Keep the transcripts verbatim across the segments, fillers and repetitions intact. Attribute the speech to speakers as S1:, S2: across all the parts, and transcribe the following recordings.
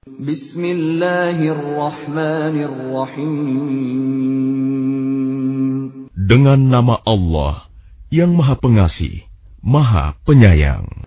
S1: Bismillahirrahmanirrahim. Dengan nama Allah yang Maha Pengasih, Maha Penyayang.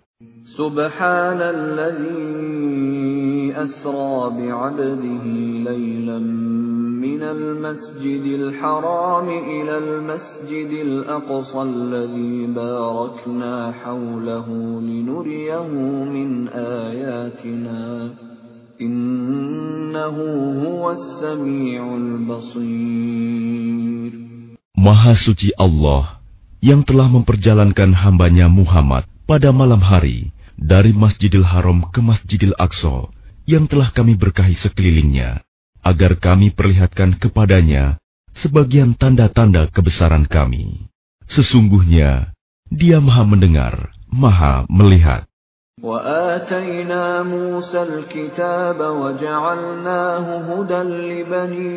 S1: Subhanalladzi asra bi'abdihi laylan minal masjidil haram ilal masjidil aqsa alladzi barakna hawlahu linuriyahu min ayatina. Innahu huwas sami'ul basir. Maha suci Allah yang telah memperjalankan hambanya Muhammad pada malam hari dari Masjidil Haram ke Masjidil Aqsa yang telah kami berkahi sekelilingnya, agar kami perlihatkan kepadanya sebagian tanda-tanda kebesaran kami. Sesungguhnya Dia Maha mendengar, Maha melihat. وَآتَيْنَا مُوسَى الْكِتَابَ وَجَعَلْنَاهُ هُدًى لِبَنِي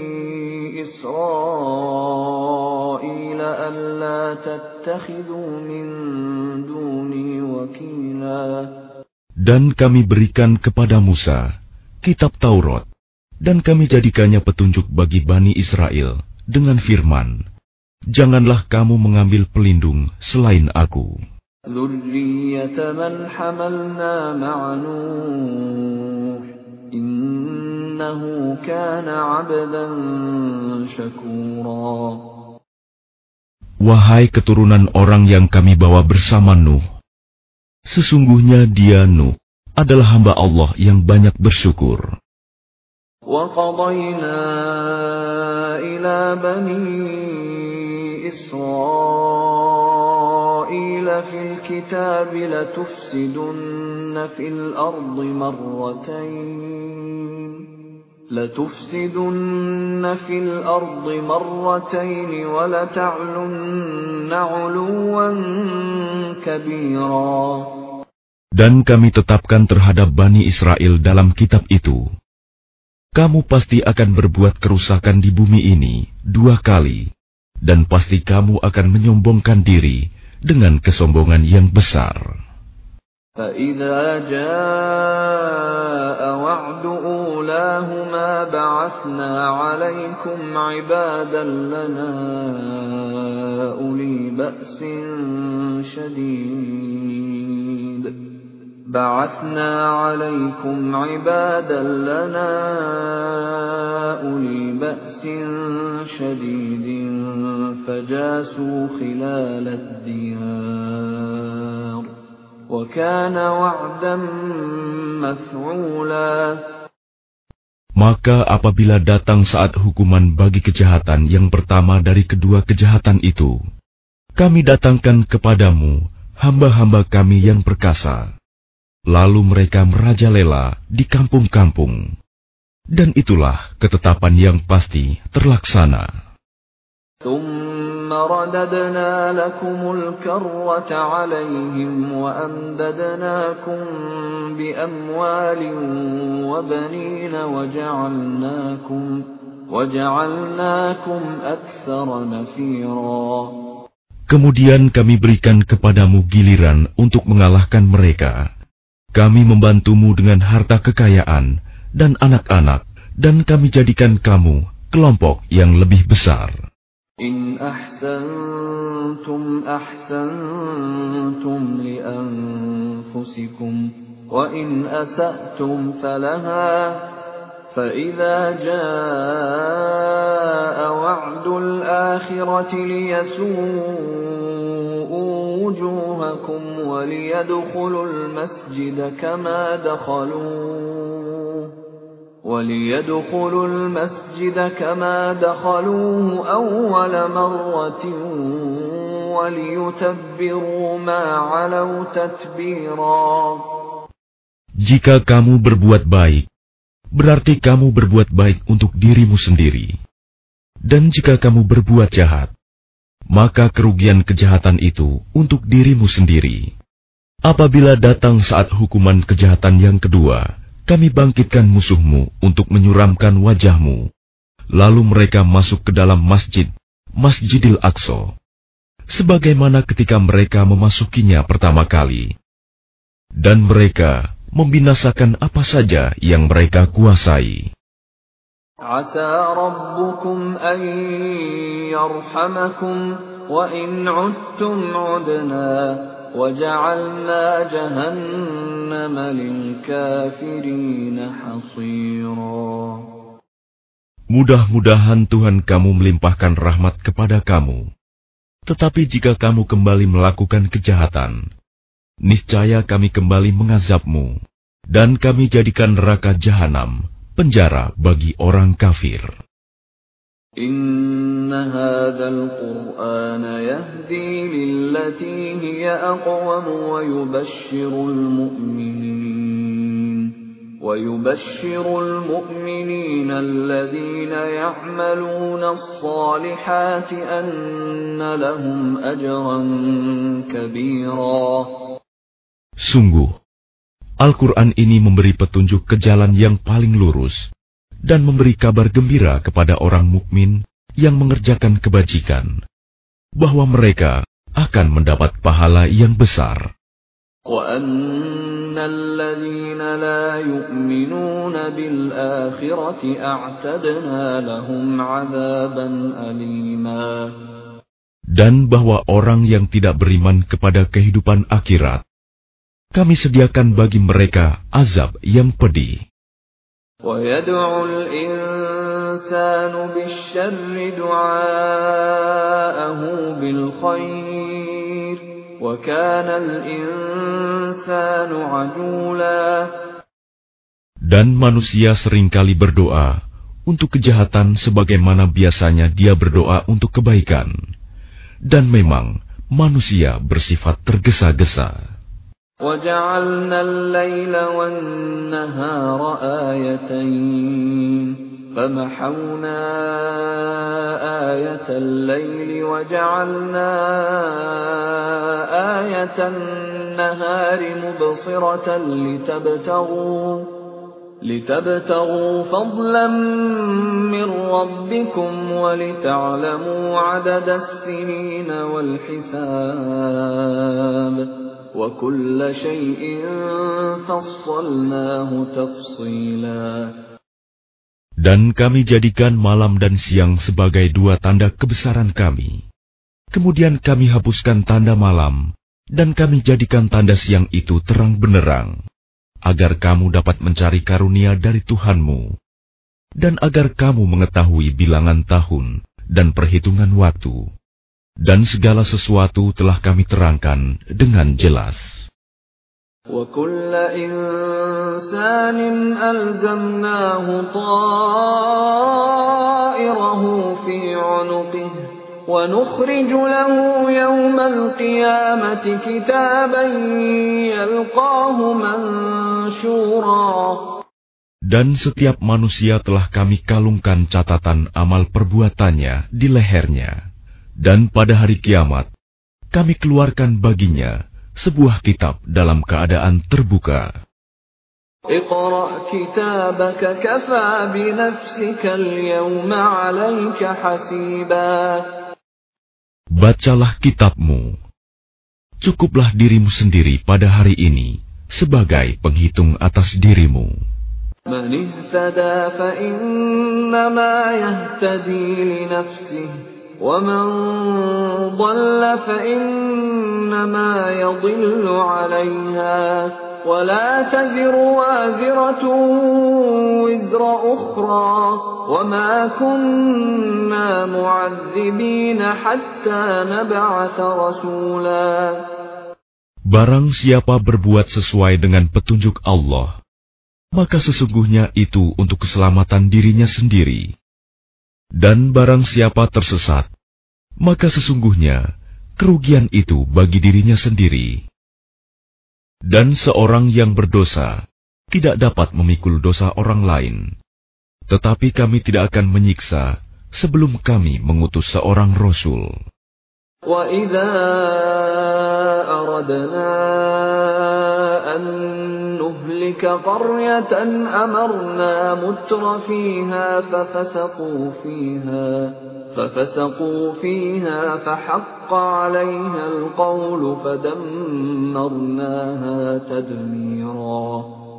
S1: إِسْرَائِيلَ أَلَّا تَتَّخِذُوا مِن دُونِي وَكِيلًا. Dan kami berikan kepada Musa kitab Taurat, dan kami jadikannya petunjuk bagi Bani Israel dengan firman, janganlah kamu mengambil pelindung selain aku. ذُرِّيَّةَ مَنْ حَمَلْنَا مَعَ نُوحٍ إِنَّهُ كَانَ عَبْدًا شَكُورًا. Wahai keturunan orang yang kami bawa bersama Nuh, sesungguhnya dia Nuh adalah hamba Allah yang banyak bersyukur. وَقَضَيْنَا إِلَى بَنِي إِسْرَائِيلَ فِي الْكِتَابِ لَتُفْسِدُنَّ فِي الْأَرْضِ مَرَّتَيْنِ لَتُفْسِدُنَّ فِي الْأَرْضِ مَرَّتَيْنِ وَلَتَعْلُنَّ عُلُوًّا كَبِيرًا. Dan kami tetapkan terhadap Bani Israel dalam kitab itu, kamu pasti akan berbuat kerusakan di bumi ini dua kali, dan pasti kamu akan menyombongkan diri dengan kesombongan yang besar. فَإِذَا جَاءَ وَعْدُ أُولَاهُمَا بَعَثْنَا عَلَيْكُمْ عِبَادًا لَنَا أُولِي بَأْسٍ شَدِيدٍ بَعَثْنَا عَلَيْكُمْ عِبَادًا لَنَا أُولِي بَأْسٍ شَدِيدٍ فَجَاسُوا خِلَالَ الدِّيَارِ وَكَانَ وَعْدًا مَفْعُولًا. Maka apabila datang saat hukuman bagi kejahatan yang pertama dari kedua kejahatan itu, kami datangkan kepadamu hamba-hamba kami yang perkasa. Lalu mereka merajalela di kampung-kampung. Dan itulah ketetapan yang pasti terlaksana. ثُمَّ رَدَدْنَا لَكُمُ الْكَرَّةَ عَلَيْهِمْ وَأَمْدَدْنَاكُمْ بِأَمْوَالٍ وَبَنِينَ وَجَعَلْنَاكُمْ وَجَعَلْنَاكُمْ أَكْثَرَ نَفِيرًا. Kemudian kami berikan kepadamu giliran untuk mengalahkan mereka. Kami membantumu dengan harta kekayaan dan anak-anak, dan kami jadikan kamu kelompok yang lebih besar. In ahsantum ahsantum li anfusikum wa in asa'tum falaha فَإِذَا جَاءَ وَعْدُ الْآخِرَةِ لِيَسُوءُوا وُجُوهَكُمْ وَلِيَدْخُلُوا الْمَسْجِدَ كَمَا دَخَلُوهُ وَلِيَدْخُلُوا الْمَسْجِدَ كَمَا دَخَلُوهُ أَوَّلَ مَرَّةٍ وَلِيُتَبِّرُوا مَا عَلَوْا تَتْبِيرًا. Jika kamu berbuat baik, berarti kamu berbuat baik untuk dirimu sendiri. Dan jika kamu berbuat jahat, maka kerugian kejahatan itu untuk dirimu sendiri. Apabila datang saat hukuman kejahatan yang kedua, kami bangkitkan musuhmu untuk menyuramkan wajahmu. Lalu mereka masuk ke dalam masjid, Masjidil Aqsa, sebagaimana ketika mereka memasukinya pertama kali. Dan mereka membinasakan apa saja yang mereka kuasai.
S2: Asa rabbukum an yarhamakum wa in 'udtum 'udna wa ja'alna jahannama lil kafirin hasira.
S1: Mudah-mudahan Tuhan kamu melimpahkan rahmat kepada kamu. Tetapi jika kamu kembali melakukan kejahatan, niscaya kami kembali mengazabmu, dan kami jadikan neraka jahanam penjara bagi orang kafir.
S2: Inna hadzal Qur'ana yahdi lillati hiya aqwam wa yubashshirul mu'minin wa yubashshirul mu'minina alladhina ya'maluna as-salihati anna lahum ajran kabira.
S1: Sungguh, Al-Quran ini memberi petunjuk ke jalan yang paling lurus dan memberi kabar gembira kepada orang mukmin yang mengerjakan kebajikan, bahwa mereka akan mendapat pahala yang besar.
S2: وَأَنَّ الَّذِينَ لَا يُؤْمِنُونَ بِالْآخِرَةِ أَعْتَدْنَا لَهُمْ عَذَابًا أَلِيمًا.
S1: Dan bahwa orang yang tidak beriman kepada kehidupan akhirat, kami sediakan bagi mereka azab yang pedih.
S2: وَيَدْعُ الْإِنسَانُ بِالشَّرِّ دُعَاءَهُ بِالْخَيْرِ وَكَانَ الْإِنسَانُ عَجُولًا.
S1: Dan manusia seringkali berdoa untuk kejahatan sebagaimana biasanya dia berdoa untuk kebaikan. Dan memang manusia bersifat tergesa-gesa.
S2: وَجَعَلْنَا اللَّيْلَ وَالنَّهَارَ آيَتَيْنِ فَمَحَوْنَا آيَةَ اللَّيْلِ وَجَعَلْنَا آيَةَ النَّهَارِ مُبْصِرَةً لِتَبْتَغُوا لِتَبْتَغُوا فَضْلًا مِّن رَّبِّكُمْ وَلِتَعْلَمُوا عَدَدَ السِّنِينَ وَالْحِسَابَ وَكُلَّ شَيْءٍ فَصَّلْنَاهُ تَفْصِيلًا.
S1: Dan kami jadikan malam dan siang sebagai dua tanda kebesaran kami. Kemudian kami hapuskan tanda malam, dan kami jadikan tanda siang itu terang benderang, agar kamu dapat mencari karunia dari Tuhanmu, dan agar kamu mengetahui bilangan tahun dan perhitungan waktu. Dan segala sesuatu telah kami terangkan dengan jelas.
S2: وَكُلَّ إِنسَانٍ أَلْزَمْنَاهُ طَائِرَهُ فِي عُنُقِهِ وَنُخْرِجُ لَهُ يَوْمَ الْقِيَامَةِ كِتَابًا يَلْقَاهُ مَنشُورًا.
S1: Dan setiap manusia telah kami kalungkan catatan amal perbuatannya di lehernya. Dan pada hari kiamat, kami keluarkan baginya sebuah kitab dalam keadaan terbuka.
S2: Iqra' kitabaka kafa bi nafsika al-yawma 'alayka hasiba.
S1: Bacalah kitabmu. Cukuplah dirimu sendiri pada hari ini sebagai penghitung atas dirimu.
S2: Man ihtada fa innama yahtadi li nafsihi. وَمَنْ ضَلَّ فَإِنَّمَا يَضِلُّ عَلَيْهَا وَلَا تَزِرُ وَازِرَةٌ وِزْرَ أُخْرَى وَمَا كُنَّا مُعَذِّبِينَ حَتَّى نَبْعَثَ رَسُولًا.
S1: Barang siapa berbuat sesuai dengan petunjuk Allah, maka sesungguhnya itu untuk keselamatan dirinya sendiri. Dan barang siapa tersesat, maka sesungguhnya kerugian itu bagi dirinya sendiri. Dan seorang yang berdosa tidak dapat memikul dosa orang lain. Tetapi kami tidak akan menyiksa sebelum kami mengutus seorang Rasul.
S2: وَإِذَا أَرَدْنَا أَن نُّهْلِكَ قَرْيَةً أَمَرْنَا مُتْرَ فِيهَا فَفَسَقُوا فِيهَا فَفَسَقُوا فِيهَا فَحَقَّ عَلَيْهَا الْقَوْلُ فَدَمَّرْنَاهَا تَدْمِيرًا.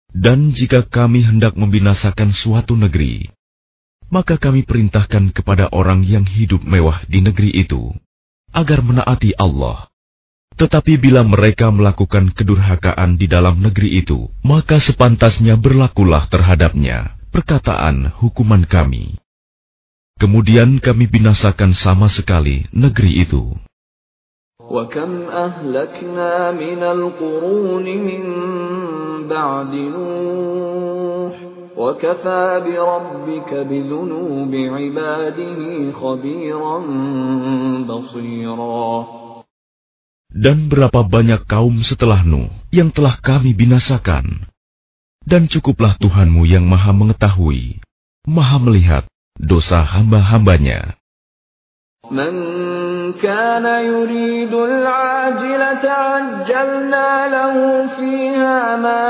S1: Dan jika kami hendak membinasakan suatu negeri, maka kami perintahkan kepada orang yang hidup mewah di negeri itu, agar menaati Allah. Tetapi bila mereka melakukan kedurhakaan di dalam negeri itu, maka sepantasnya berlakulah terhadapnya perkataan hukuman kami. Kemudian kami binasakan sama sekali negeri itu.
S2: وَكَمْ أَهْلَكْنَا مِنَ الْقُرُونِ مِنْ بَعْدِ نُوحٍ وَكَفَى بِرَبِّكَ بِذُنُوبِ عِبَادِهِ خَبِيرًا بَصِيرًا.
S1: Dan berapa banyak kaum setelah Nuh yang telah kami binasakan. Dan cukuplah Tuhanmu yang maha mengetahui, maha melihat dosa hamba-hambanya.
S2: من كان يريد العاجلة عجلنا له فيها ما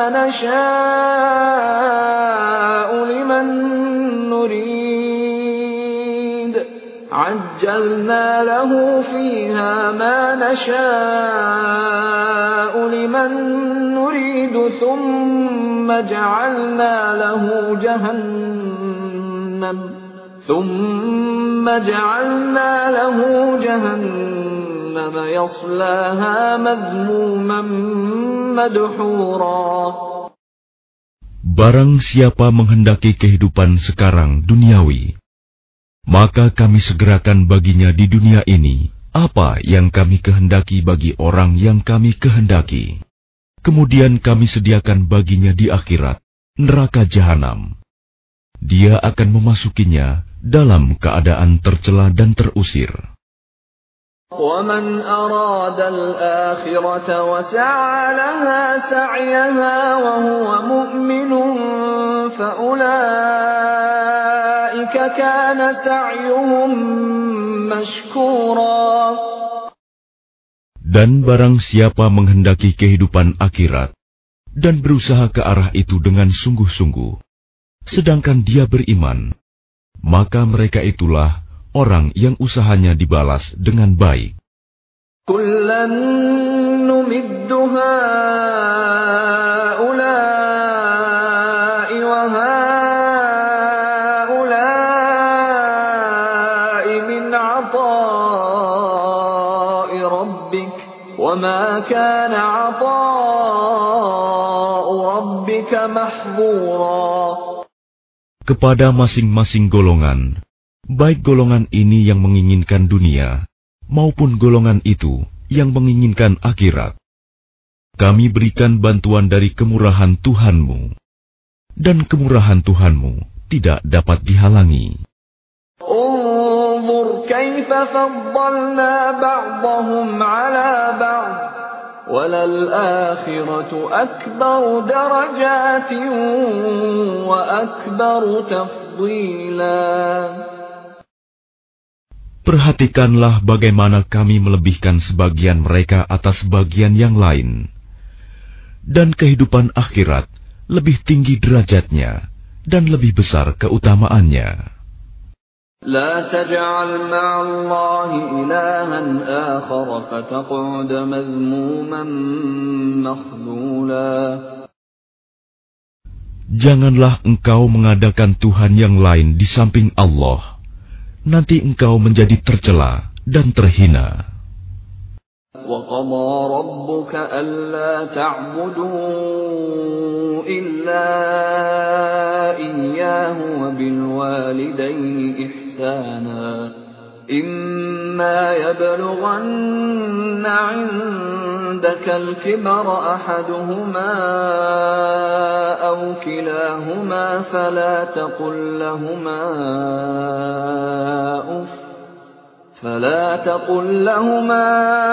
S2: نشاء لمن نريد عجلنا له فيها ما نشاء لمن نريد ثم جعلنا له جهنم ثم جعلنا له جهنم يصلاها مذموما مدحورا.
S1: Barang siapa menghendaki kehidupan sekarang duniawi, maka kami segerakan baginya di dunia ini apa yang kami kehendaki bagi orang yang kami kehendaki. Kemudian kami sediakan baginya di akhirat neraka jahanam. Dia akan memasukinya dalam keadaan tercela dan terusir.
S2: وَمَنْ أَرَادَ الْآخِرَةَ وَسَعَى لَهَا سَعْيَهَا وَهُوَ مُؤْمِنٌ فَأُولَئِكَ كَانَ سَعْيُهُمْ مَشْكُورًا.
S1: Dan barang siapa menghendaki kehidupan akhirat dan berusaha ke arah itu dengan sungguh-sungguh, sedangkan dia beriman, maka mereka itulah orang yang usahanya dibalas dengan baik.
S2: Kullan numiddu haula'i wa haula'i min 'ata'i rabbik wa ma kana 'ata'u rabbika mahdzura.
S1: Kepada masing-masing golongan, baik golongan ini yang menginginkan dunia, maupun golongan itu yang menginginkan akhirat, kami berikan bantuan dari kemurahan Tuhanmu, dan kemurahan Tuhanmu tidak dapat dihalangi.
S2: Unzur kaifa faddalna ba'dahum 'ala ba'd. وَلَلْآخِرَةُ أَكْبَرُ دَرَجَاتٍ وَأَكْبَرُ تَفْضِيلًا.
S1: Perhatikanlah bagaimana kami melebihkan sebagian mereka atas bagian yang lain. Dan kehidupan akhirat lebih tinggi derajatnya dan lebih besar keutamaannya.
S2: لا تجعل مع الله إلها آخر فتقعد مذموما مخذولا.
S1: Janganlah engkau mengadakan Tuhan yang lain di samping Allah. Nanti engkau menjadi tercela dan terhina.
S2: وَقَضَى رَبُّكَ أَلَّا تَعْبُدُوا إِلَّا إِيَّاهُ وَبِالْوَالِدَيْنِ إِحْسَانًا إِمَّا يَبْلُغَنَّ عِندَكَ الْكِبَرَ أَحَدُهُمَا أَوْ كِلَاهُمَا فَلَا تَقُل لَّهُمَا أُفٍّ فلا تقل لهما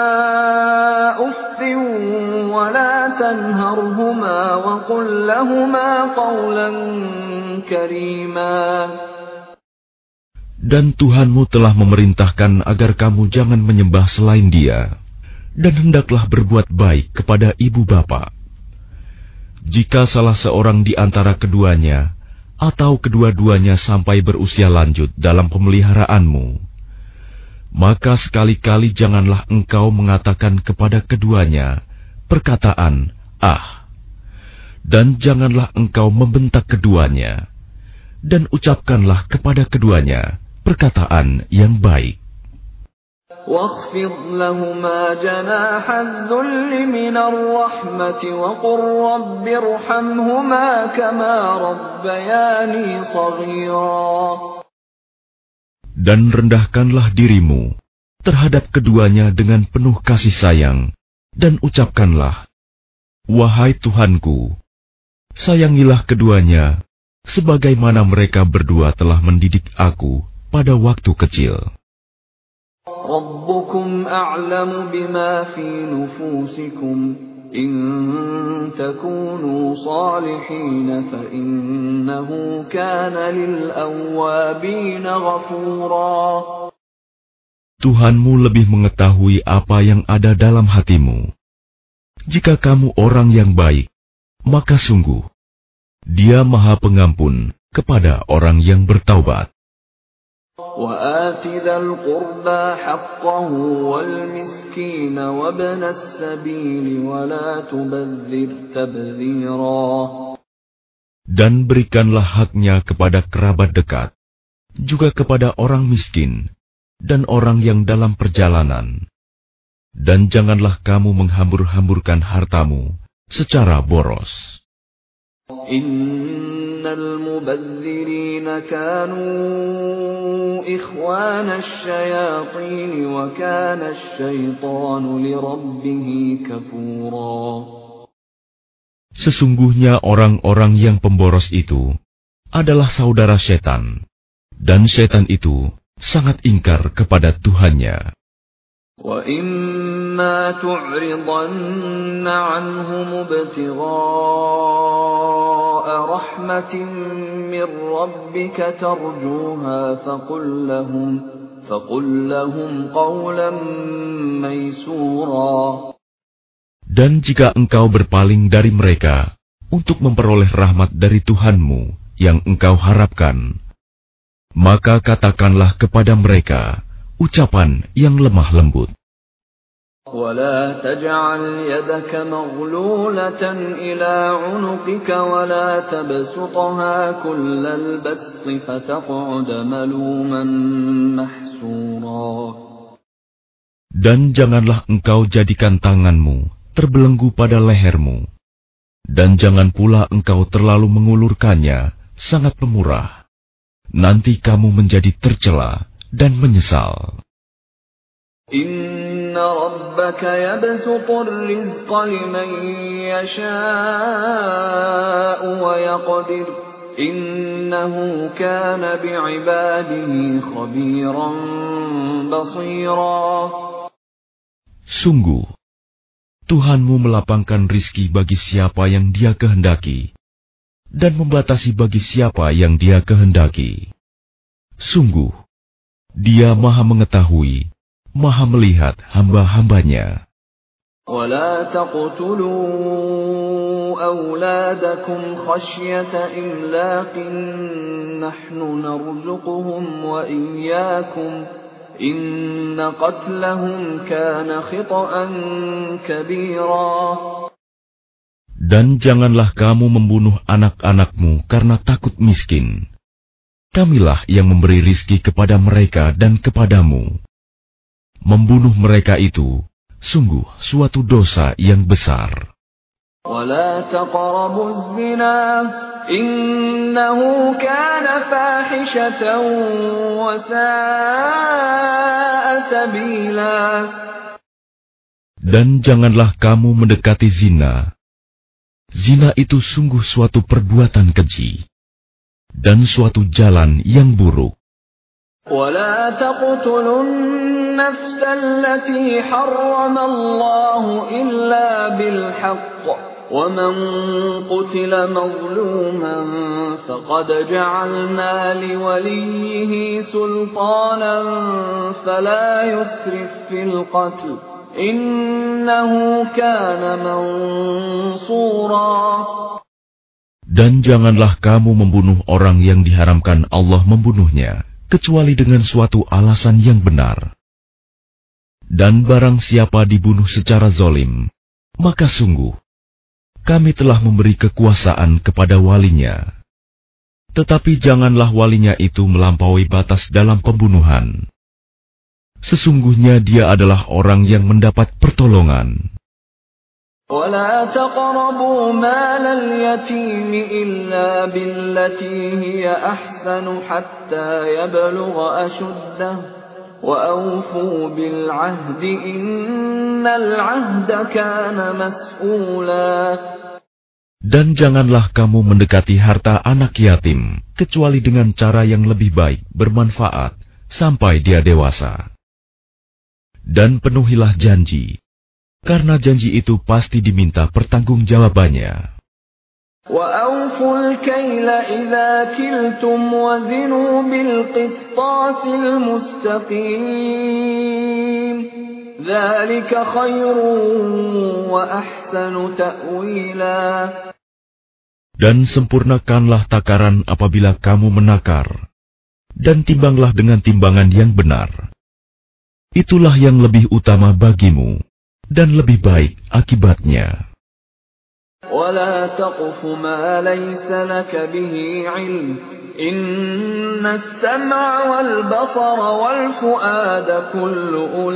S2: أف ولا تنهرهما وقل لهما قولا كريما.
S1: Dan Tuhanmu telah memerintahkan agar kamu jangan menyembah selain Dia, dan hendaklah berbuat baik kepada ibu bapa. Jika salah seorang di antara keduanya atau kedua-duanya sampai berusia lanjut dalam pemeliharaanmu, maka sekali-kali janganlah engkau mengatakan kepada keduanya perkataan "ah", Dan janganlah engkau membentak keduanya, dan ucapkanlah kepada keduanya perkataan yang baik.
S2: وَاخْفِضْ لَهُمَا جَنَاحَ الذُّلِّ مِنَ الرَّحْمَةِ وَقُلْ رَبِّ ارْحَمْهُمَا كَمَا رَبَّيَانِي صَغِيرًا.
S1: Dan rendahkanlah dirimu terhadap keduanya dengan penuh kasih sayang, dan ucapkanlah, wahai Tuhanku, sayangilah keduanya, sebagaimana mereka berdua telah mendidik aku pada waktu kecil.
S2: رَبُّكُمْ أَعْلَمُ بِمَا فِي نُفُوسِكُمْ إِن تَكُونُوا صَالِحِينَ فَإِنَّهُ كَانَ لِلْأَوَّابِينَ غَفُورًا.
S1: Tuhanmu lebih mengetahui apa yang ada dalam hatimu. Jika kamu orang yang baik, maka sungguh Dia Maha Pengampun kepada orang yang bertaubat.
S2: وَآتِ ذَا الْقُرْبَى حَقَّهُ وَالْمِسْكِينَ وَابْنَ السَّبِيلِ وَلَا تُبَذِّرْ تَبْذِيرًا.
S1: Dan berikanlah haknya kepada kerabat dekat, juga kepada orang miskin dan orang yang dalam perjalanan. Dan janganlah kamu menghambur-hamburkan hartamu secara boros.
S2: Innal mubadzirina kanu ikhwana asyayatin wa kana asyaitanu lirabbih kafura.
S1: Sesungguhnya orang-orang yang pemboros itu adalah saudara setan, dan setan itu sangat ingkar kepada Tuhannya.
S2: وَإِمَّا تُعْرِضَنَّ عَنْهُمُ ابْتِغَاءَ رَحْمَةٍ مِّن رَّبِّكَ تَرْجُوهَا فَقُل لَّهُمْ فَقُل لَّهُمْ قَوْلًا مَّيْسُورًا.
S1: Dan jika engkau berpaling dari mereka untuk memperoleh rahmat dari Tuhanmu yang engkau harapkan, maka katakanlah kepada mereka ucapan yang lemah lembut.
S2: وَلَا تَجْعَلْ يَدَكَ مَغْلُولَةً إِلَى عُنُقِكَ وَلَا تَبْسُطْهَا كُلَّ الْبَسْطِ فَتَقْعُدَ مَلُومًا مَحْسُورًا.
S1: Dan janganlah engkau jadikan tanganmu terbelenggu pada lehermu, dan jangan pula engkau terlalu mengulurkannya sangat pemurah. Nanti kamu menjadi tercela dan menyesal.
S2: Inna rabbaka yabsutur rizqa liman yasha'u wa yaqdir. Innahu kana bi'ibadihi khabiran basira.
S1: Sungguh, Tuhanmu melapangkan rizki bagi siapa yang Dia kehendaki, dan membatasi bagi siapa yang Dia kehendaki. Sungguh, Dia Maha Mengetahui, Maha Melihat hamba-hambanya.
S2: وَلَا تَقْتُلُوا أَوْلَادَكُمْ خَشْيَةَ إِمْلَاقٍ نَحْنُ نَرْزُقُهُمْ وَإِيَّاكُمْ إِنَّ قَتْلَهُمْ كَانَ خِطْئًا كَبِيرًا.
S1: Dan janganlah kamu membunuh anak-anakmu karena takut miskin. Kamilah yang memberi rizki kepada mereka dan kepadamu. Membunuh mereka itu sungguh suatu dosa yang besar.
S2: وَلَا تَقْرَبُوا الزِّنَا إِنَّهُ كَانَ فَاحِشَةً وَسَاءَ سَبِيلًا.
S1: Dan janganlah kamu mendekati zina. Zina itu sungguh suatu perbuatan keji dan suatu jalan yang buruk.
S2: وَلَا تَقْتُلُوا النَّفْسَ الَّتِي حَرَّمَ اللَّهُ إِلَّا بِالْحَقِّ وَمَنْ قُتِلَ مَظْلُومًا فَقَدْ جَعَلْنَا لِوَلِيِّهِ سُلْطَانًا فَلَا يُسْرِفْ فِي الْقَتْلِ إِنَّهُ كَانَ مَنْصُورًا.
S1: Dan janganlah kamu membunuh orang yang diharamkan Allah membunuhnya, kecuali dengan suatu alasan yang benar. Dan barang siapa dibunuh secara zalim, maka sungguh kami telah memberi kekuasaan kepada walinya. Tetapi janganlah walinya itu melampaui batas dalam pembunuhan. Sesungguhnya dia adalah orang yang mendapat pertolongan.
S2: وَلَا تَقْرَبُوا مَالَ الْيَتِيمِ إِلَّا بِالَّتِي هِيَ أَحْسَنُ حَتَّى يَبْلُغَ أَشُدَّهُ وَأَوْفُوا بِالْعَهْدِ إِنَّ الْعَهْدَ كَانَ مَسْئُولًا.
S1: Dan janganlah kamu mendekati harta anak yatim, kecuali dengan cara yang lebih baik, bermanfaat, sampai dia dewasa. Dan penuhilah janji, karena janji itu pasti diminta pertanggungjawabannya.
S2: وَأَوْفُوا الْكَيْلَ إِذَا كِلْتُمْ وَزِنُوا بِالْقِسْطَاسِ الْمُسْتَقِيمِ ذَلِكَ خَيْرٌ وَأَحْسَنُ تَأْوِيلًا.
S1: Dan sempurnakanlah takaran apabila kamu menakar, dan timbanglah dengan timbangan yang benar. Itulah yang lebih utama bagimu, dan lebih baik akibatnya.
S2: وَلَا تَقْفُ مَا لَيْسَ لَكَ بِهِ عِلْمٌ إِنَّ السَّمْعَ وَالْبَصَرَ وَالْفُؤَادَ كُلُّ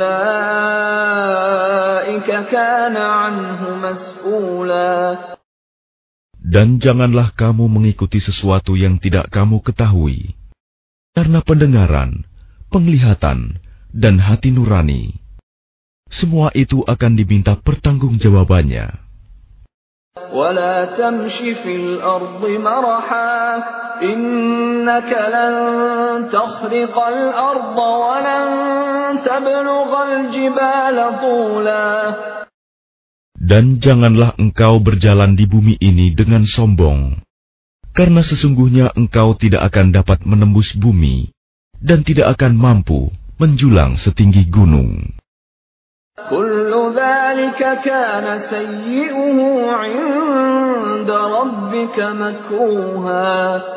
S2: أُولَئِكَ كَانَ عَنْهُ مسؤولا.
S1: Dan janganlah kamu mengikuti sesuatu yang tidak kamu ketahui, karena pendengaran, penglihatan, dan hati nurani, semua itu akan diminta pertanggungjawabannya.
S2: وَلَا تَمْشِ فِي الْأَرْضِ مَرَحًا إِنَّكَ لَن تَخْرِقَ الْأَرْضَ وَلَن تَبْلُغَ الْجِبَالَ طُولًا.
S1: Dan janganlah engkau berjalan di bumi ini dengan sombong, karena sesungguhnya engkau tidak akan dapat menembus bumi, dan tidak akan mampu menjulang setinggi gunung.
S2: كُلُّ ذَلِكَ كَانَ سَيِّئُهُ عِندَ رَبِّكَ مَكْرُوهًا.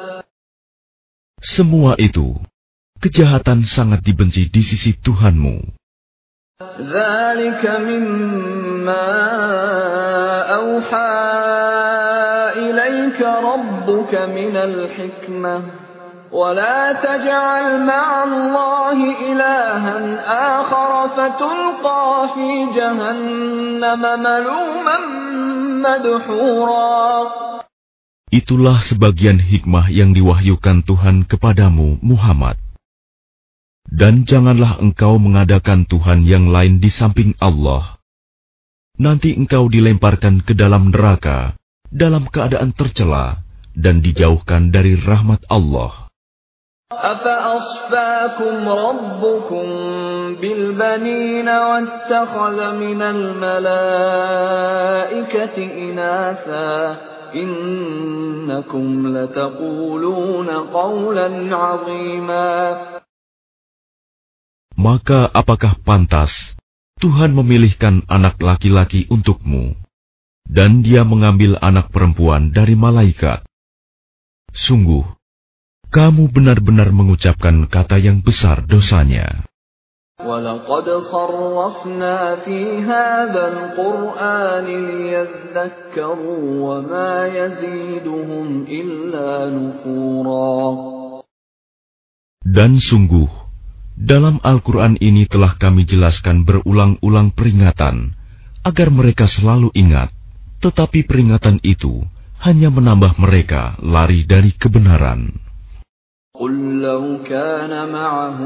S1: Semua itu, kejahatan sangat dibenci di sisi Tuhanmu.
S2: ذَلِكَ مِمَّا أَوْحَى إِلَيْكَ رَبُّكَ مِنَ الْحِكْمَةِ وَلَا تَجْعَلْ مَعَ اللَّهِ إِلَٰهًا آخَرَ فَتُلْقَىٰ فِي جَهَنَّمَ مَلُومًا مَدْحُورًا.
S1: Itulah sebagian hikmah yang diwahyukan Tuhan kepadamu, Muhammad. Dan janganlah engkau mengadakan Tuhan yang lain di samping Allah. Nanti engkau dilemparkan ke dalam neraka, dalam keadaan tercela, dan dijauhkan dari rahmat Allah.
S2: أَفَأَصْفَاكُمْ رَبُّكُمْ بِالْبَنِينَ وَاتَّخَذَ مِنَ الْمَلَائِكَةِ إِنَاثًا إِنَّكُمْ لَتَقُولُونَ قَوْلًا عَظِيمًا.
S1: Maka apakah pantas Tuhan memilihkan anak laki-laki untukmu, dan Dia mengambil anak perempuan dari malaikat? Sungguh, kamu benar-benar mengucapkan kata yang besar dosanya.
S2: وَلَقَدْ صَرَّفْنَا فِي هَذَا الْقُرْآنِ لِيَذَّكَّرُوا وَمَا يَزِيدُهُمْ إِلَّا نُفُورًا.
S1: Dan sungguh, dalam Al-Quran ini telah kami jelaskan berulang-ulang peringatan, agar mereka selalu ingat, tetapi peringatan itu hanya menambah mereka lari dari kebenaran.
S2: قُلْ لَوْ كَانَ مَعَهُ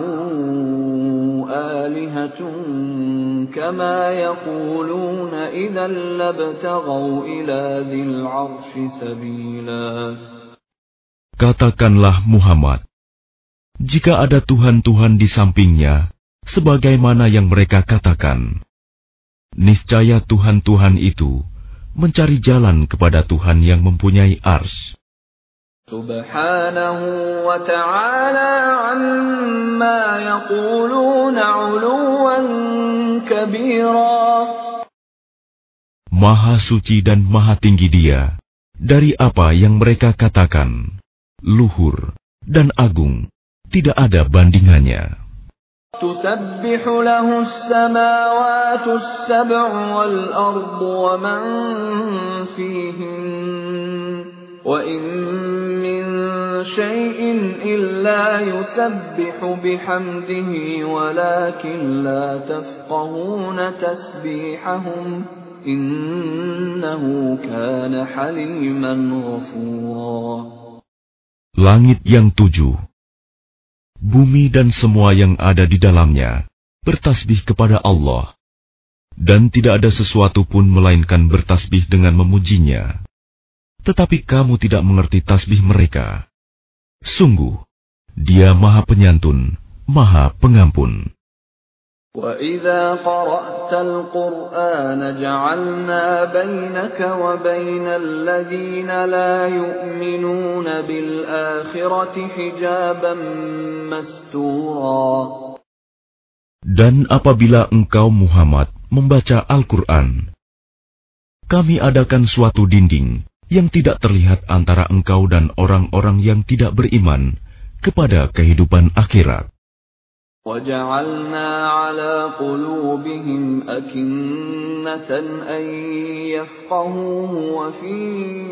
S2: آلِهَةٌ كَمَا يَقُولُونَ إِذًا لَابْتَغَوْا إِلَى ذِي الْعَرْشِ سَبِيلًا.
S1: Katakanlah Muhammad, jika ada Tuhan-Tuhan di sampingnya, sebagaimana yang mereka katakan, niscaya Tuhan-Tuhan itu mencari jalan kepada Tuhan yang mempunyai ars.
S2: Subhanahu wa ta'ala amma yaquluna 'uluwan kabira.
S1: Maha suci dan maha tinggi Dia dari apa yang mereka katakan, luhur dan agung, tidak ada bandingannya.
S2: تسبح له السماوات السبع والأرض ومن فيهن وإن من شيء إلا يسبح بحمده ولكن لا تفقهون تسبيحهم إنه كان حليما غفورا.
S1: Langit yang tujuh, bumi dan semua yang ada di dalamnya bertasbih kepada Allah, dan tidak ada sesuatu pun melainkan bertasbih dengan memujinya. Tetapi kamu tidak mengerti tasbih mereka. Sungguh, Dia Maha Penyantun, Maha Pengampun.
S2: وَإِذَا قَرَأْتَ الْقُرْآنَ جَعَلْنَا بَيْنَكَ وَبَيْنَ الَّذِينَ لَا يُؤْمِنُونَ بِالْآخِرَةِ حِجَابًا مَسْتُورًا.
S1: Dan apabila engkau Muhammad membaca Al-Quran, kami adakan suatu dinding yang tidak terlihat antara engkau dan orang-orang yang tidak beriman kepada kehidupan akhirat.
S2: وَجَعَلْنَا عَلَى قُلُوبِهِمْ أَكِنَّةً أَن يَفْقَهُوهُ وَفِي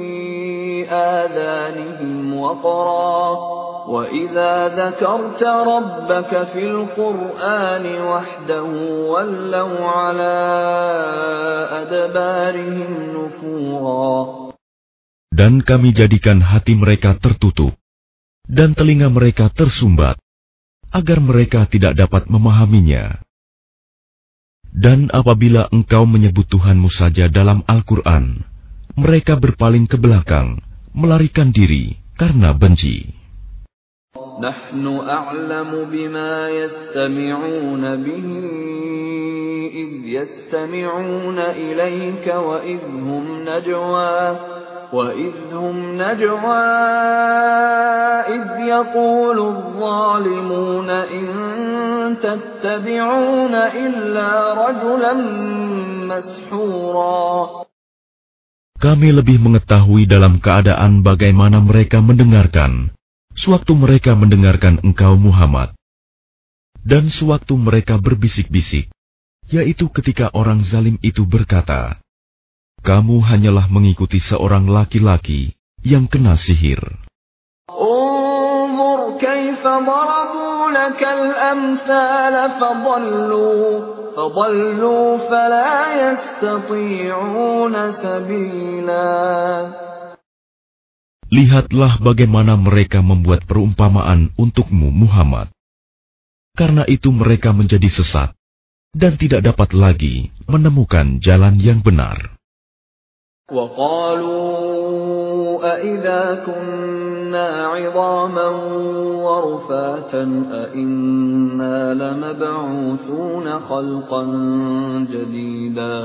S2: آذَانِهِمْ وَقْرًا وَإِذَا ذَكَرْتَ رَبَّكَ فِي الْقُرْآنِ وَحْدَهُ وَلَّوْا عَلَى أَدْبَارِهِمْ نُفُورًا.
S1: Dan kami jadikan hati mereka tertutup dan telinga mereka tersumbat, agar mereka tidak dapat memahaminya. Dan apabila engkau menyebut Tuhanmu saja dalam Al-Quran, mereka berpaling ke belakang, melarikan diri karena benci.
S2: Nahnu a'lamu bima yastami'una bihi idh yastami'una ilayka wa idhum najwa وَإِذْ هُمْ نَجْوَى إِذْ يَقُولُ الظَّالِمُونَ إِن تَتَّبِعُونَ إِلَّا رَجُلًا مَسْحُورًا.
S1: Kami lebih mengetahui dalam keadaan bagaimana mereka mendengarkan, sewaktu mereka mendengarkan engkau Muhammad, dan sewaktu mereka berbisik-bisik, yaitu ketika orang zalim itu berkata, kamu hanyalah mengikuti seorang laki-laki yang kena sihir.
S2: Unzur kaifa darabu lakal amthal fadallu fadallu fala yastati'una sabila.
S1: Lihatlah bagaimana mereka membuat perumpamaan untukmu Muhammad. Karena itu mereka menjadi sesat dan tidak dapat lagi menemukan jalan yang benar.
S2: وَقَالُوا أَإِذَا كُنَّا عِظَامًا وَرُفَاتًا أَإِنَّا لَمَبْعُوثُونَ خَلْقًا جَدِيدًا.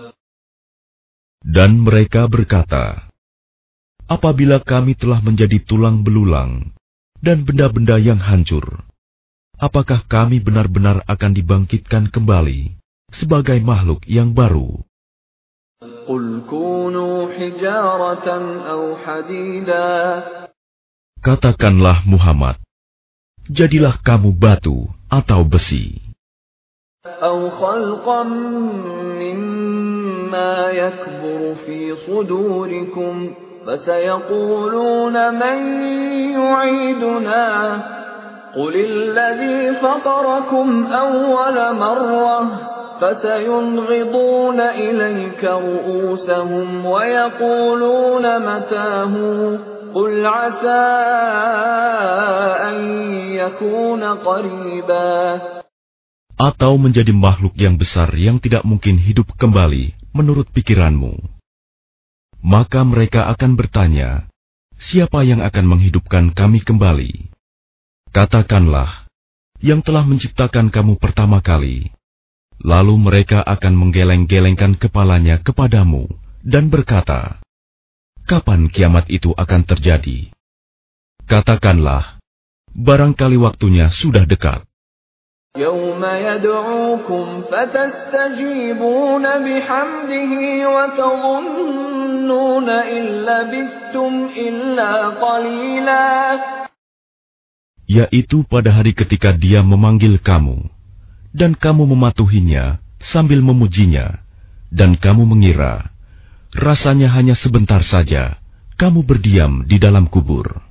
S1: Dan mereka berkata, apabila kami telah menjadi tulang belulang dan benda-benda yang hancur, apakah kami benar-benar akan dibangkitkan kembali sebagai makhluk yang baru?
S2: قُلْ كُونُوا حِجَارَةً أَوْ حَدِيدًا.
S1: Katakanlah Muhammad, jadilah kamu batu atau besi.
S2: أَوْ خَلْقًا مِّمَّا يَكْبُرُ فِي صُدُورِكُمْ فَسَيَقُولُونَ مَن يُعِيدُنَا قُلِ الَّذِي فَطَرَكُمْ أَوَّلَ مَرَّةٍ فَسَيُنْغِضُونَ إِلَيْكَ رُؤُوسَهُمْ وَيَقُولُونَ مَتَىٰ قُلْ عَسَىٰ أَن يَكُونَ قَرِيبًا.
S1: Atau menjadi makhluk yang besar yang tidak mungkin hidup kembali menurut pikiranmu. Maka mereka akan bertanya, siapa yang akan menghidupkan kami kembali? Katakanlah, yang telah menciptakan kamu pertama kali. Lalu mereka akan menggeleng-gelengkan kepalanya kepadamu dan berkata, kapan kiamat itu akan terjadi? Katakanlah, barangkali waktunya sudah dekat.
S2: يَوْمَ يَدْعُوكُمْ فَتَسْتَجِيبُونَ بِحَمْدِهِ وَتَظُنُّونَ إِن لَّبِثْتُمْ إِلَّا قَلِيلًا.
S1: Yaitu pada hari ketika Dia memanggil kamu, dan kamu mematuhinya sambil memujinya, dan kamu mengira rasanya hanya sebentar saja kamu berdiam di dalam kubur.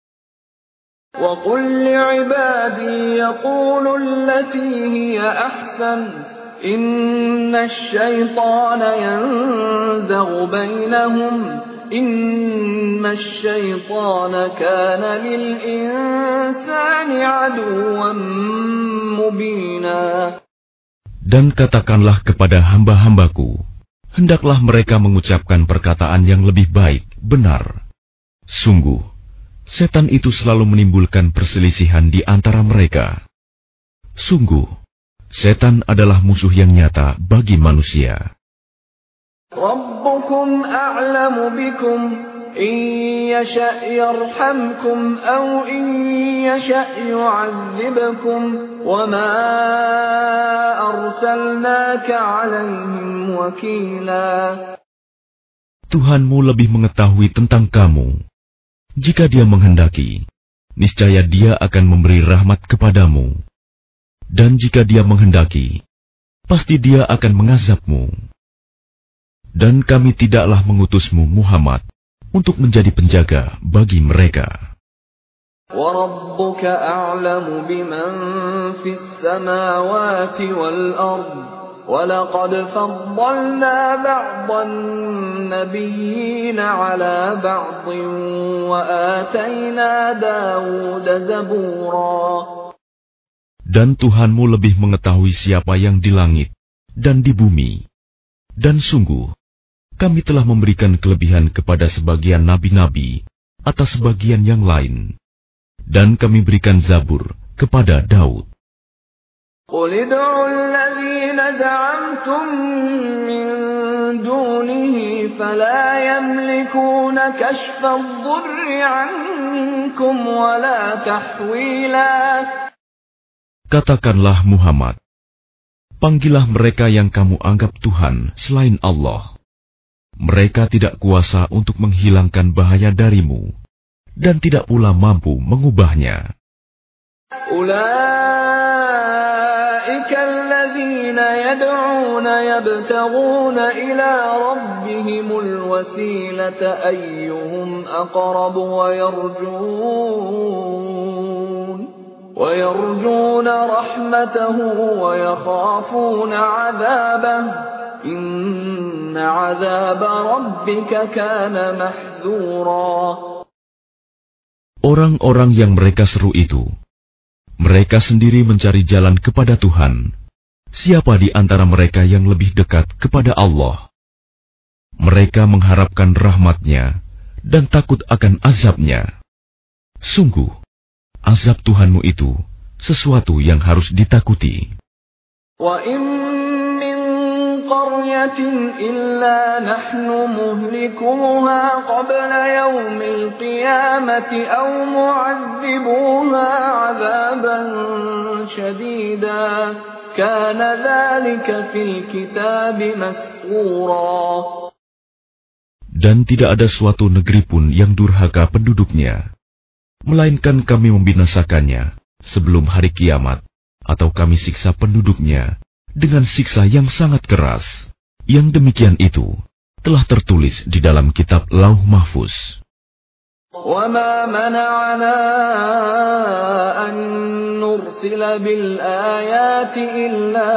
S2: وَقُلْ لِعِبَادِي يَقُولُوا الَّتِي هِيَ أَحْسَنُ إِنَّ الشَّيْطَانَ يَنزَغُ بَيْنَهُمْ إِنَّ الشَّيْطَانَ كَانَ لِلْإِنسَانِ عَدُوًّا مُبِينًا.
S1: Dan katakanlah kepada hamba-hambaku, hendaklah mereka mengucapkan perkataan yang lebih baik, benar. Sungguh, setan itu selalu menimbulkan perselisihan di antara mereka. Sungguh, setan adalah musuh yang nyata bagi manusia.
S2: رَبُّكُمْ أَعْلَمُ بِكُمْ إِنْ يَشَأْ يَرْحَمْكُمْ أَوْ إِنْ يَشَأْ يُعَذِّبْكُمْ وَمَا أَرْسَلْنَاكَ عَلَيْهِمْ وَكِيلًا.
S1: Tuhanmu lebih mengetahui tentang kamu. Jika Dia menghendaki, niscaya Dia akan memberi rahmat kepadamu. Dan jika Dia menghendaki, pasti Dia akan mengazabmu. Dan kami tidaklah mengutusmu Muhammad untuk menjadi penjaga bagi mereka.
S2: وَرَبُّكَ أَعْلَمُ بِمَنْ فِي السَّمَاوَاتِ وَالْأَرْضِ وَلَقَدْ فَضَّلْنَا بَعْضَ النَّبِيِّينَ عَلَى بَعْضٍ وَآتَيْنَا دَاوُودَ زَبُورًا.
S1: Dan Tuhanmu lebih mengetahui siapa yang di langit dan di bumi. Dan sungguh, kami telah memberikan kelebihan kepada sebagian nabi-nabi atas sebagian yang lain. Dan kami berikan Zabur kepada Daud.
S2: قُلِ ادْعُوا الَّذِينَ زَعَمْتُم مِّن دُونِهِ فَلَا يَمْلِكُونَ كَشْفَ الضُّرِّ عَنكُمْ وَلَا تَحْوِيلًا.
S1: Katakanlah Muhammad, panggillah mereka yang kamu anggap Tuhan selain Allah. Mereka tidak kuasa untuk menghilangkan bahaya darimu, dan tidak pula mampu mengubahnya.
S2: أُولَئِكَ الَّذِينَ يَدْعُونَ يَبْتَغُونَ إِلَى رَبِّهِمُ الْوَسِيلَةَ أَيُّهُمْ أَقْرَبُ وَيَرْجُونَ وَيَرْجُونَ رَحْمَتَهُ وَيَخَافُونَ عَذَابَهُ إِنَّ عَذَابَ رَبِّكَ كَانَ مَحْذُورًا.
S1: Orang-orang yang mereka seru itu, mereka sendiri mencari jalan kepada Tuhan. Siapa di antara mereka yang lebih dekat kepada Allah? Mereka mengharapkan rahmat-Nya dan takut akan azab-Nya. Sungguh, azab Tuhanmu itu sesuatu yang harus ditakuti.
S2: قَرْيَةٍ إِلَّا نَحْنُ مُهْلِكُوهَا قَبْلَ يَوْمِ الْقِيَامَةِ أَوْ مُعَذِّبُوهَا عَذَابًا شَدِيدًا كَانَ ذَلِكَ فِي الْكِتَابِ مَسْطُورًا.
S1: Dan tidak ada suatu negeri pun yang durhaka penduduknya, melainkan kami membinasakannya sebelum hari kiamat, atau kami siksa penduduknya dengan siksa yang sangat keras. Yang demikian itu telah tertulis di dalam kitab Lauh Mahfuz.
S2: وَمَا مَنَعَنَا أَن نُّرْسِلَ بِالْآيَاتِ إِلَّا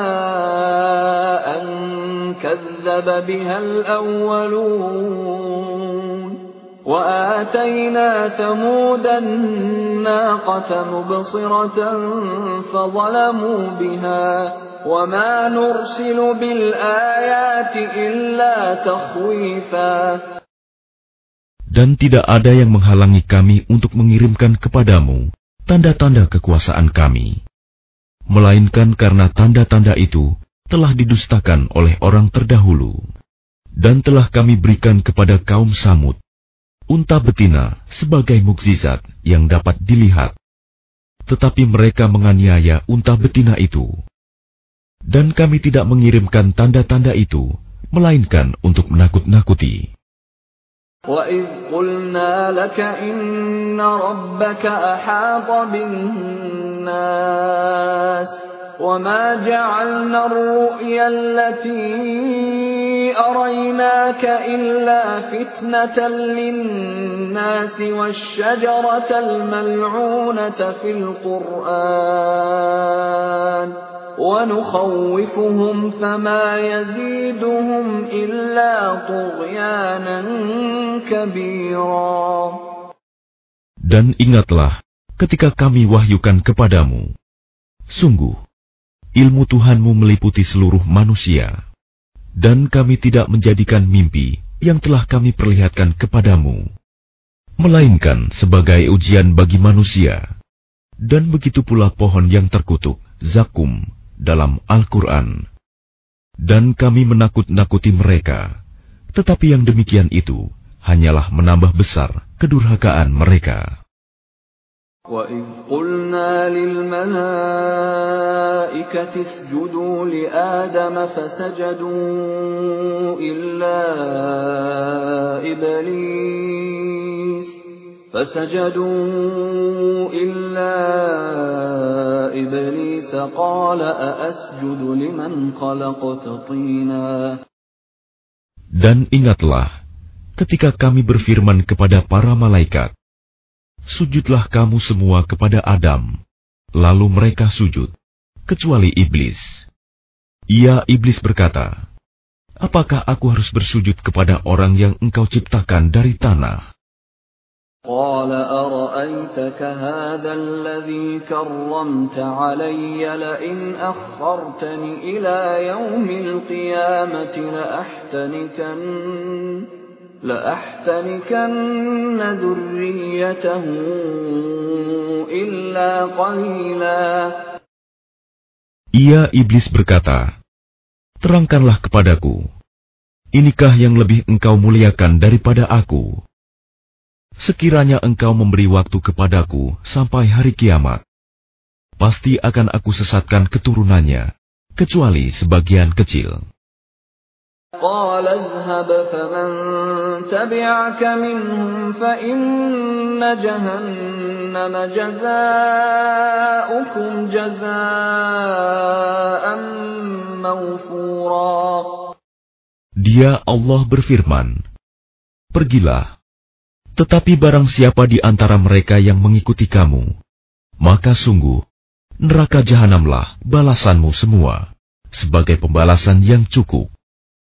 S2: أَن كَذَّبَ بِهَا الْأَوَّلُونَ وَآتَيْنَا ثَمُودَ النَّاقَةَ مُبْصِرَةً فَظَلَمُوا بِهَا وَمَا نُرْسِلُ بِالْآيَاتِ إِلَّا تَخْوِيفًا.
S1: Dan tidak ada yang menghalangi kami untuk mengirimkan kepadamu tanda-tanda kekuasaan kami, melainkan karena tanda-tanda itu telah didustakan oleh orang terdahulu. Dan telah kami berikan kepada kaum Samud unta betina sebagai mukjizat yang dapat dilihat. Tetapi mereka menganiaya unta betina itu. Dan kami tidak mengirimkan tanda-tanda itu, melainkan untuk menakut-nakuti.
S2: وَإِذْ قُلْنَا لَكَ إِنَّ رَبَّكَ أَحَاطَ بِالنَّاسِ وَمَا جَعَلْنَا الرُّؤْيَا الَّتِي أَرَيْنَاكَ إِلَّا فِتْنَةً لِلنَّاسِ وَالشَّجَرَةَ الْمَلْعُونَةَ فِي الْقُرْآنِ وَنُخَوِّفُهُمْ فَمَا يَزِيدُهُمْ إِلَّا طُغْيَانًا كَبِيرًا.
S1: Dan ingatlah ketika kami wahyukan kepadamu, sungguh ilmu Tuhanmu meliputi seluruh manusia, dan kami tidak menjadikan mimpi yang telah kami perlihatkan kepadamu, melainkan sebagai ujian bagi manusia. Dan begitu pula pohon yang terkutuk, zakum, dalam Al-Quran. Dan kami menakut-nakuti mereka, tetapi yang demikian itu hanyalah menambah besar kedurhakaan mereka.
S2: وَإِذْ قُلْنَا لِلْمَلَائِكَةِ اسْجُدُوا لِآدَمَ فَسَجَدُوا إِلَّا إِبْلِيسَ فَسَجَدُوا إِلَّا إِبْلِيسَ قَالَ أَأَسْجُدُ لِمَنْ خَلَقْتَ طِينًا.
S1: Dan ingatlah ketika kami berfirman kepada para malaikat, sujudlah kamu semua kepada Adam. Lalu mereka sujud, kecuali iblis. Ia iblis berkata, apakah aku harus bersujud kepada orang yang engkau ciptakan dari tanah?
S2: قال أرأيتك هذا الذي كرمت علي لئن أخرتني إلى يوم القيامة لأحتنكن لأحتنكن ذريته إلا قليلا.
S1: Ia iblis berkata, terangkanlah kepadaku, inikah yang lebih engkau muliakan daripada aku? Sekiranya engkau memberi waktu kepadaku sampai hari kiamat, pasti akan aku sesatkan keturunannya, kecuali sebagian kecil.
S2: قال اذهب فمن تبعك منهم فإن جهنم جزاؤكم جزاء موفورا.
S1: Dia Allah berfirman, pergilah, tetapi barang siapa di antara mereka yang mengikuti kamu, maka sungguh neraka jahanamlah balasanmu semua, sebagai pembalasan yang cukup.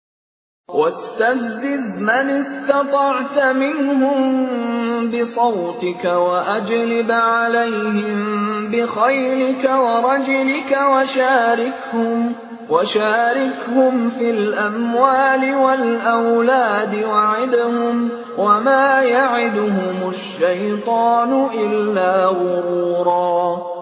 S2: واستفزز من استطعت منهم بصوتك وأجلب عليهم بخيلك ورجلك وشاركهم وشاركهم في الأموال والأولاد وعدهم وما يعدهم الشيطان إلا غرورا.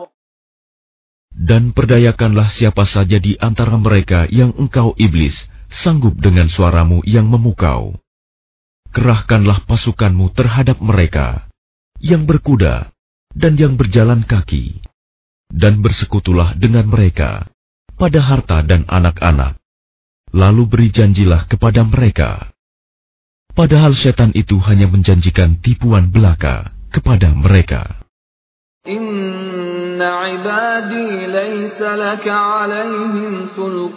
S1: Dan perdayakanlah siapa saja di antara mereka yang engkau iblis sanggup dengan suaramu yang memukau. Kerahkanlah pasukanmu terhadap mereka, yang berkuda dan yang berjalan kaki, dan bersekutulah dengan mereka pada harta dan anak-anak. Lalu beri janjilah kepada mereka. Padahal setan itu hanya menjanjikan tipuan belaka kepada mereka.
S2: Inna ibadi laysa laka alaihim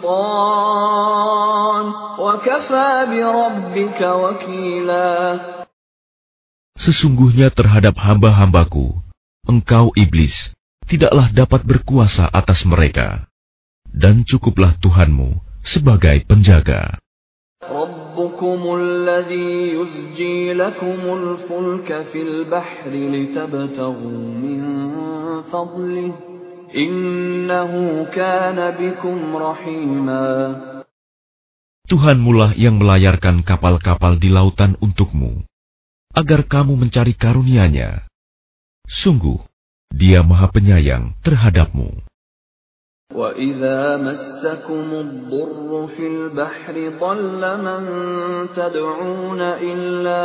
S2: sultan wa kafa bi rabbika wakila.
S1: Sesungguhnya terhadap hamba-hambaku, engkau iblis tidaklah dapat berkuasa atas mereka, dan cukuplah Tuhanmu sebagai penjaga.
S2: Rabbukumul ladzi yuzji lakumul fulka fil bahri litabtaghu min fadlihi innahu kana bikum rahima.
S1: Tuhanmulah yang melayarkan kapal-kapal di lautan untukmu, agar kamu mencari karunia-Nya. Sungguh, Dia Maha Penyayang terhadapmu.
S2: وَإِذَا مَسَّكُمُ الضُّرُّ فِي الْبَحْرِ ضَلَّ مَن تَدْعُونَ إِلَّا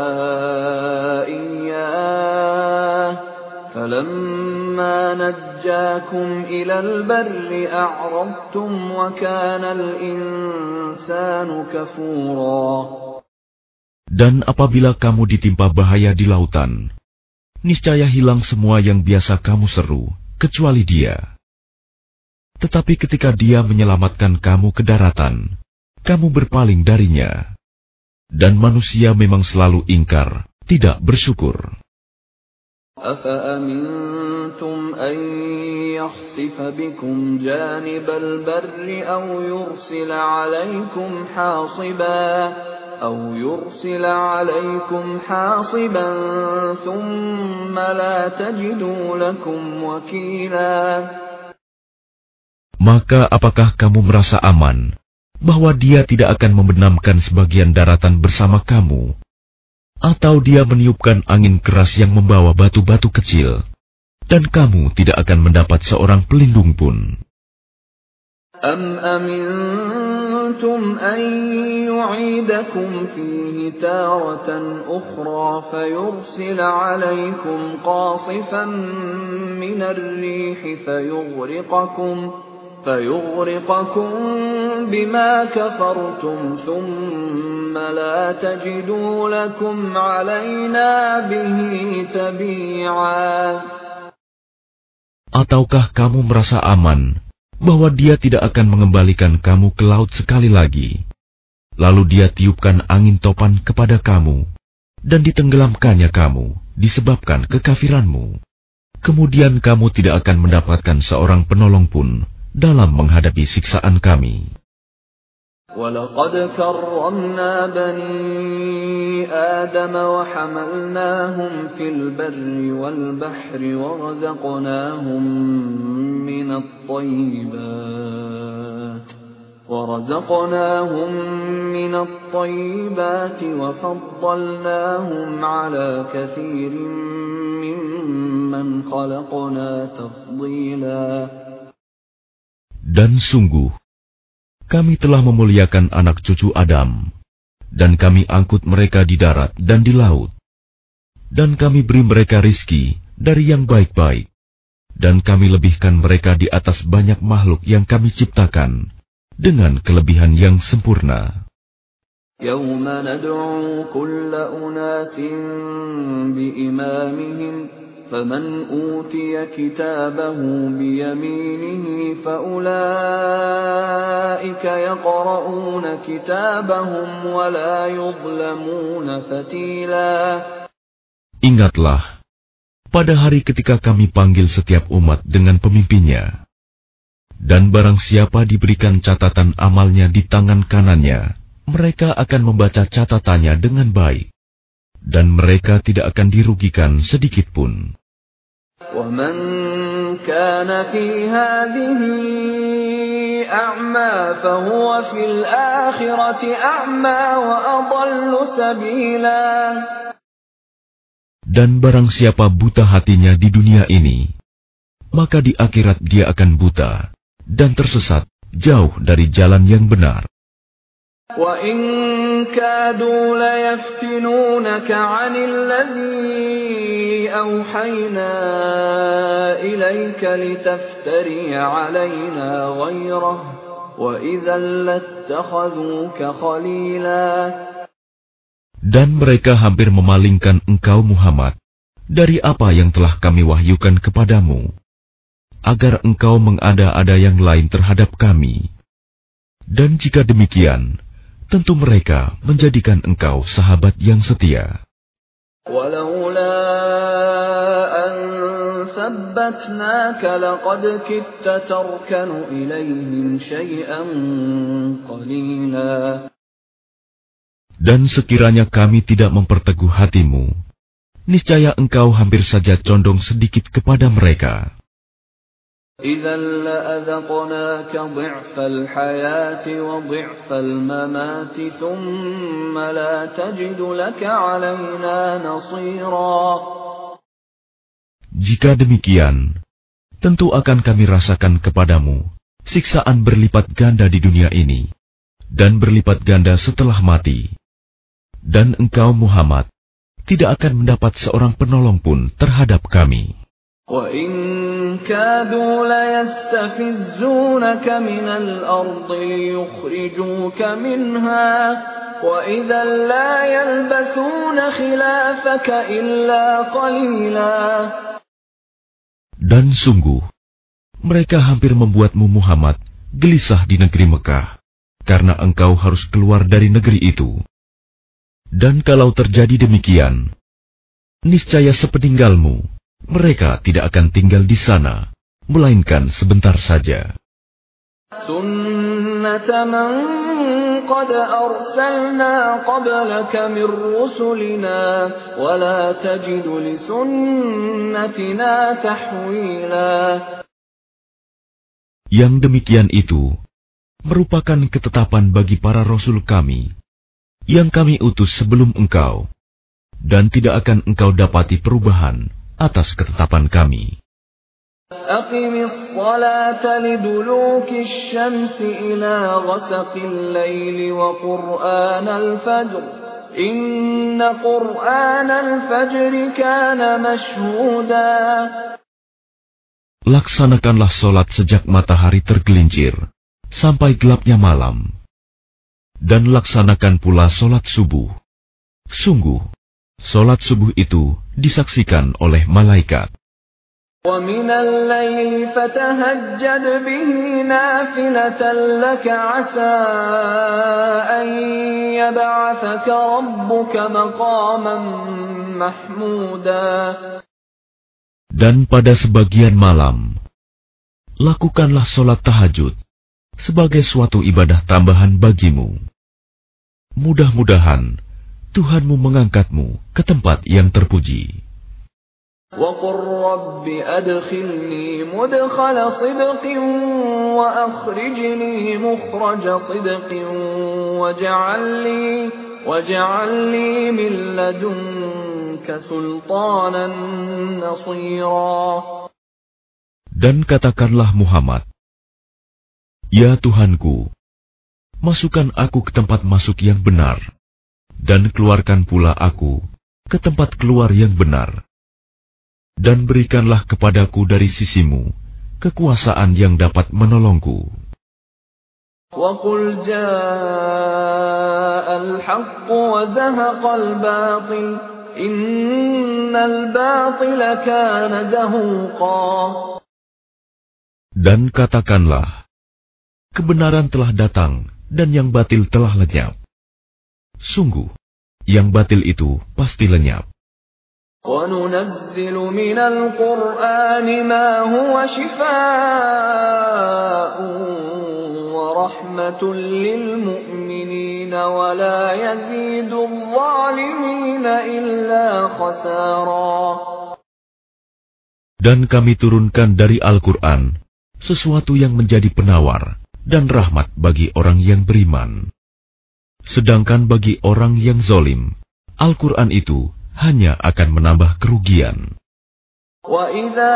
S2: إِيَّاهُ فَلَمَّا نَجَّاكُمْ إِلَى الْبَرِّ أَعْرَضْتُمْ وَكَانَ الْإِنسَانُ كَفُورًا.
S1: Dan apabila kamu ditimpa bahaya di lautan, niscaya hilang semua yang biasa kamu seru, kecuali Dia. Tetapi ketika Dia menyelamatkan kamu ke daratan, kamu berpaling darinya. Dan manusia memang selalu ingkar, tidak bersyukur.
S2: أَفَأَمِنْتُمْ أَنْ يَخْسِفَ بِكُمْ جَانِبَ الْبَرِّ أَوْ يُرْسِلَ عَلَيْكُمْ حَاصِبًا أَوْ يُرْسِلَ عَلَيْكُمْ حَاصِبًا ثُمَّ لَا تَجِدُوا لَكُمْ وَكِيلًا.
S1: Maka apakah kamu merasa aman bahwa Dia tidak akan membenamkan sebagian daratan bersama kamu, atau Dia meniupkan angin keras yang membawa batu-batu kecil, dan kamu tidak akan mendapat seorang pelindung pun?
S2: أَمْ أَمِنْتُمْ أَنْ يُعِيدَكُمْ فِيهِ تَارَةً أُخْرَى فَيُرْسِلَ عَلَيْكُمْ قَاصِفًا مِنَ الرِّيحِ فَيُغْرِقَكُمْ فَيُغْرِقَكُمْ بِمَا كَفَرْتُمْ ثُمَّ لَا تَجِدُوا لَكُمْ عَلَيْنَا بِهِ تَبِيعًا.
S1: Ataukah kamu merasa aman bahwa Dia tidak akan mengembalikan kamu ke laut sekali lagi, lalu Dia tiupkan angin topan kepada kamu, dan ditenggelamkannya kamu disebabkan kekafiranmu. Kemudian kamu tidak akan mendapatkan seorang penolong pun dalam menghadapi siksaan kami.
S2: وَلَقَدْ كَرَّمْنَا بَنِي آدَمَ وَحَمَلْنَاهُمْ فِي الْبَرِّ وَالْبَحْرِ وَرَزَقْنَاهُمْ مِنَ الطَّيِّبَاتِ وَرَزَقْنَاهُمْ مِنَ الطَّيِّبَاتِ وَفَضَّلْنَاهُمْ عَلَى كَثِيرٍ مِّمَّنْ خَلَقْنَا تَفْضِيلًا.
S1: Dan sungguh, kami telah memuliakan anak cucu Adam, dan kami angkut mereka di darat dan di laut. Dan kami beri mereka rizki dari yang baik-baik, dan kami lebihkan mereka di atas banyak makhluk yang kami ciptakan, dengan kelebihan yang sempurna.
S2: يَوْمَ نَدْعُو كُلَّ أُنَاسٍ بِإِمَامِهِمْ فَمَنْ أُوتِيَ كِتَابَهُ بِيَمِينِهِ فَأُولَئِكَ يَقْرَؤُونَ كِتَابَهُمْ وَلَا يُظْلَمُونَ فَتِيلًا.
S1: Ingatlah, pada hari ketika kami panggil setiap umat dengan pemimpinnya, dan barang siapa diberikan catatan amalnya di tangan kanannya, mereka akan membaca catatannya dengan baik, dan mereka tidak akan dirugikan sedikit pun.
S2: وَمَنْ كَانَ فِي هَذِهِ أَعْمَى فَهُوَ فِي الْآخِرَةِ أَعْمَى وَأَضَلُّ سَبِيلًا.
S1: Dan barang siapa buta hatinya di dunia ini, maka di akhirat dia akan buta dan tersesat jauh dari jalan yang benar.
S2: وَإِنْ كَادُوا لَيَفْتِنُونَكَ عَنِ الَّذِي أَوْحَيْنَا إِلَيْكَ لِتَفْتَرِيَ عَلَيْنَا غَيْرَهُ وَإِذًا لَاتَّخَذُوكَ خَلِيلًا.
S1: Dan mereka hampir memalingkan engkau Muhammad dari apa yang telah kami wahyukan kepadamu, agar engkau mengada-ada yang lain terhadap kami. Dan jika demikian, tentu mereka menjadikan engkau sahabat yang setia.
S2: وَلَوْلَا أَنْ ثَبَّتْنَاكَ لَقَدْ كِدتَّ تَرْكَنُ إِلَيْهِمْ شَيْئًا قَلِيلًا.
S1: Dan sekiranya kami tidak memperteguh hatimu, niscaya engkau hampir saja condong sedikit kepada mereka.
S2: إِذًا لَأَذَقْنَاكَ ضِعْفَ الْحَيَاةِ وَضِعْفَ الْمَمَاتِ ثُمَّ لَا تَجِدُ لَكَ عَلَيْنَا نَصِيرًا.
S1: Jika demikian, tentu akan kami rasakan kepadamu siksaan berlipat ganda di dunia ini, dan berlipat ganda setelah mati. Dan engkau Muhammad tidak akan mendapat seorang penolong pun terhadap kami.
S2: وَإِنْ كَادُوا لَيَسْتَفِزُّونَكَ مِنَ الْأَرْضِ لِيُخْرِجُوكَ مِنْهَا وَإِذًا لَا يَلْبَثُونَ خِلَافَكَ إِلَّا قَلِيلًا.
S1: Dan sungguh, Mereka hampir membuatmu Muhammad gelisah di negeri Mekah, karena engkau harus keluar dari negeri itu. Dan kalau terjadi demikian, niscaya sepeninggalmu, mereka tidak akan tinggal di sana, melainkan sebentar saja.
S2: Sunnata man qad arsalna qablaka min rusulina wa la tajidu li sunnatina tahwila.
S1: Yang demikian itu merupakan ketetapan bagi para rasul kami yang kami utus sebelum engkau, dan tidak akan engkau dapati perubahan atas ketetapan kami.
S2: Aqimis salata liduluki syamsi ila ghasaqil laili wa qur'anal fajr. Inna qur'anal fajr kana mashhuda.
S1: Laksanakanlah solat sejak matahari tergelincir sampai gelapnya malam, dan laksanakan pula solat subuh. Sungguh, solat subuh itu disaksikan oleh malaikat.
S2: وَمِنَ اللَّيْلِ فَتَهَجَّدْ بِهِ نَافِلَةً لَكَ عَسَىٰ أَن يَبْعَثَكَ رَبُّكَ مَقَامًا مَّحْمُودًا.
S1: Dan pada sebagian malam, lakukanlah solat tahajud sebagai suatu ibadah tambahan bagimu. Mudah-mudahan Tuhanmu mengangkatmu ke tempat yang terpuji.
S2: وَقُلْ رَبِّ أَدْخِلْنِي مُدْخَلَ صِدْقٍ وَأَخْرِجْنِي مُخْرَجَ صِدْقٍ وَاجْعَل لِّي وَاجْعَل لِّي مِن لَّدُنكَ سُلْطَانًا نَّصِيرًا.
S1: Dan katakanlah Muhammad, Ya Tuhanku, masukkan aku ke tempat masuk yang benar, dan keluarkan pula aku ke tempat keluar yang benar. Dan berikanlah kepadaku dari sisimu kekuasaan yang dapat menolongku.
S2: وَقُلْ جَاءَ الْحَقُّ وَزَهَقَ الْبَاطِلُ إِنَّ الْبَاطِلَ كَانَ زَهُوقًا.
S1: Dan katakanlah, kebenaran telah datang dan yang batil telah lenyap. Sungguh, yang batil itu pasti lenyap.
S2: وَنُنَزِّلُ مِنَ الْقُرْآنِ مَا هُوَ شِفَاءٌ وَرَحْمَةٌ لِّلْمُؤْمِنِينَ وَلَا يَزِيدُ الظَّالِمِينَ إِلَّا خَسَارًا.
S1: Dan kami turunkan dari Al-Quran sesuatu yang menjadi penawar dan rahmat bagi orang yang beriman. Sedangkan bagi orang yang zalim, Al-Quran itu hanya akan menambah kerugian.
S2: وَإِذَا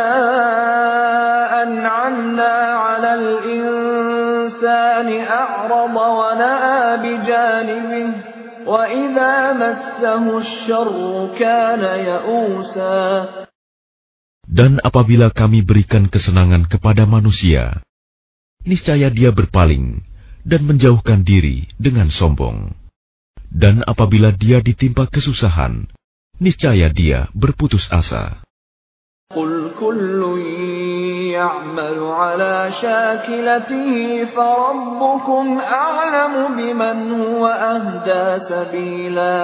S2: أَنْعَمْنَا عَلَى الْإِنسَانِ أَعْرَضَ وَنَأَىٰ بِجَانِبِهِ وَإِذَا مَسَّهُ الشَّرُّ كَانَ يَئُوسًا.
S1: Dan apabila kami berikan kesenangan kepada manusia, niscaya dia berpaling dan menjauhkan diri dengan sombong. Dan apabila dia ditimpa kesusahan, niscaya dia berputus asa.
S2: قُلْ كُلٌّ يَعْمَلُ عَلَى شَاكِلَتِهِ فَرَبُّكُمْ أَعْلَمُ بِمَنْ هُوَ أَهْدَىٰ سَبِيلًا.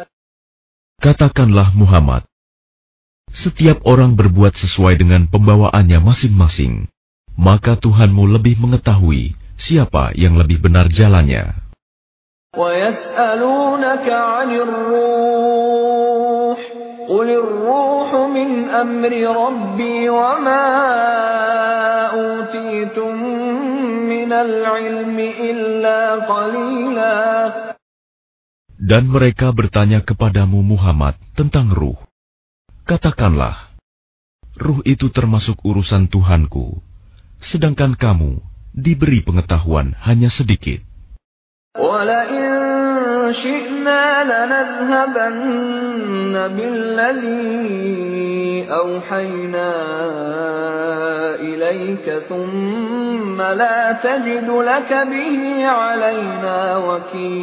S1: Katakanlah Muhammad, setiap orang berbuat sesuai dengan pembawaannya masing-masing, maka Tuhanmu lebih mengetahui siapa yang lebih benar jalannya.
S2: وَيَسْأَلُونَكَ عَنِ الرُّوحِ قُلِ الرُّوحُ مِنْ أَمْرِ رَبِّي وَمَا أُوتِيتُم مِّنَ الْعِلْمِ إِلَّا قَلِيلًا.
S1: Dan mereka bertanya kepadamu Muhammad tentang ruh. Katakanlah, ruh itu termasuk urusan Tuhanku, sedangkan kamu diberi pengetahuan hanya sedikit.
S2: وَلَئِن شِئْنَا لَنَذْهَبَنَّ بِالَّذِي أَوْحَيْنَا إِلَيْكَ ثُمَّ لَا تَجِدُ لَكَ بِهِ عَلَيْنَا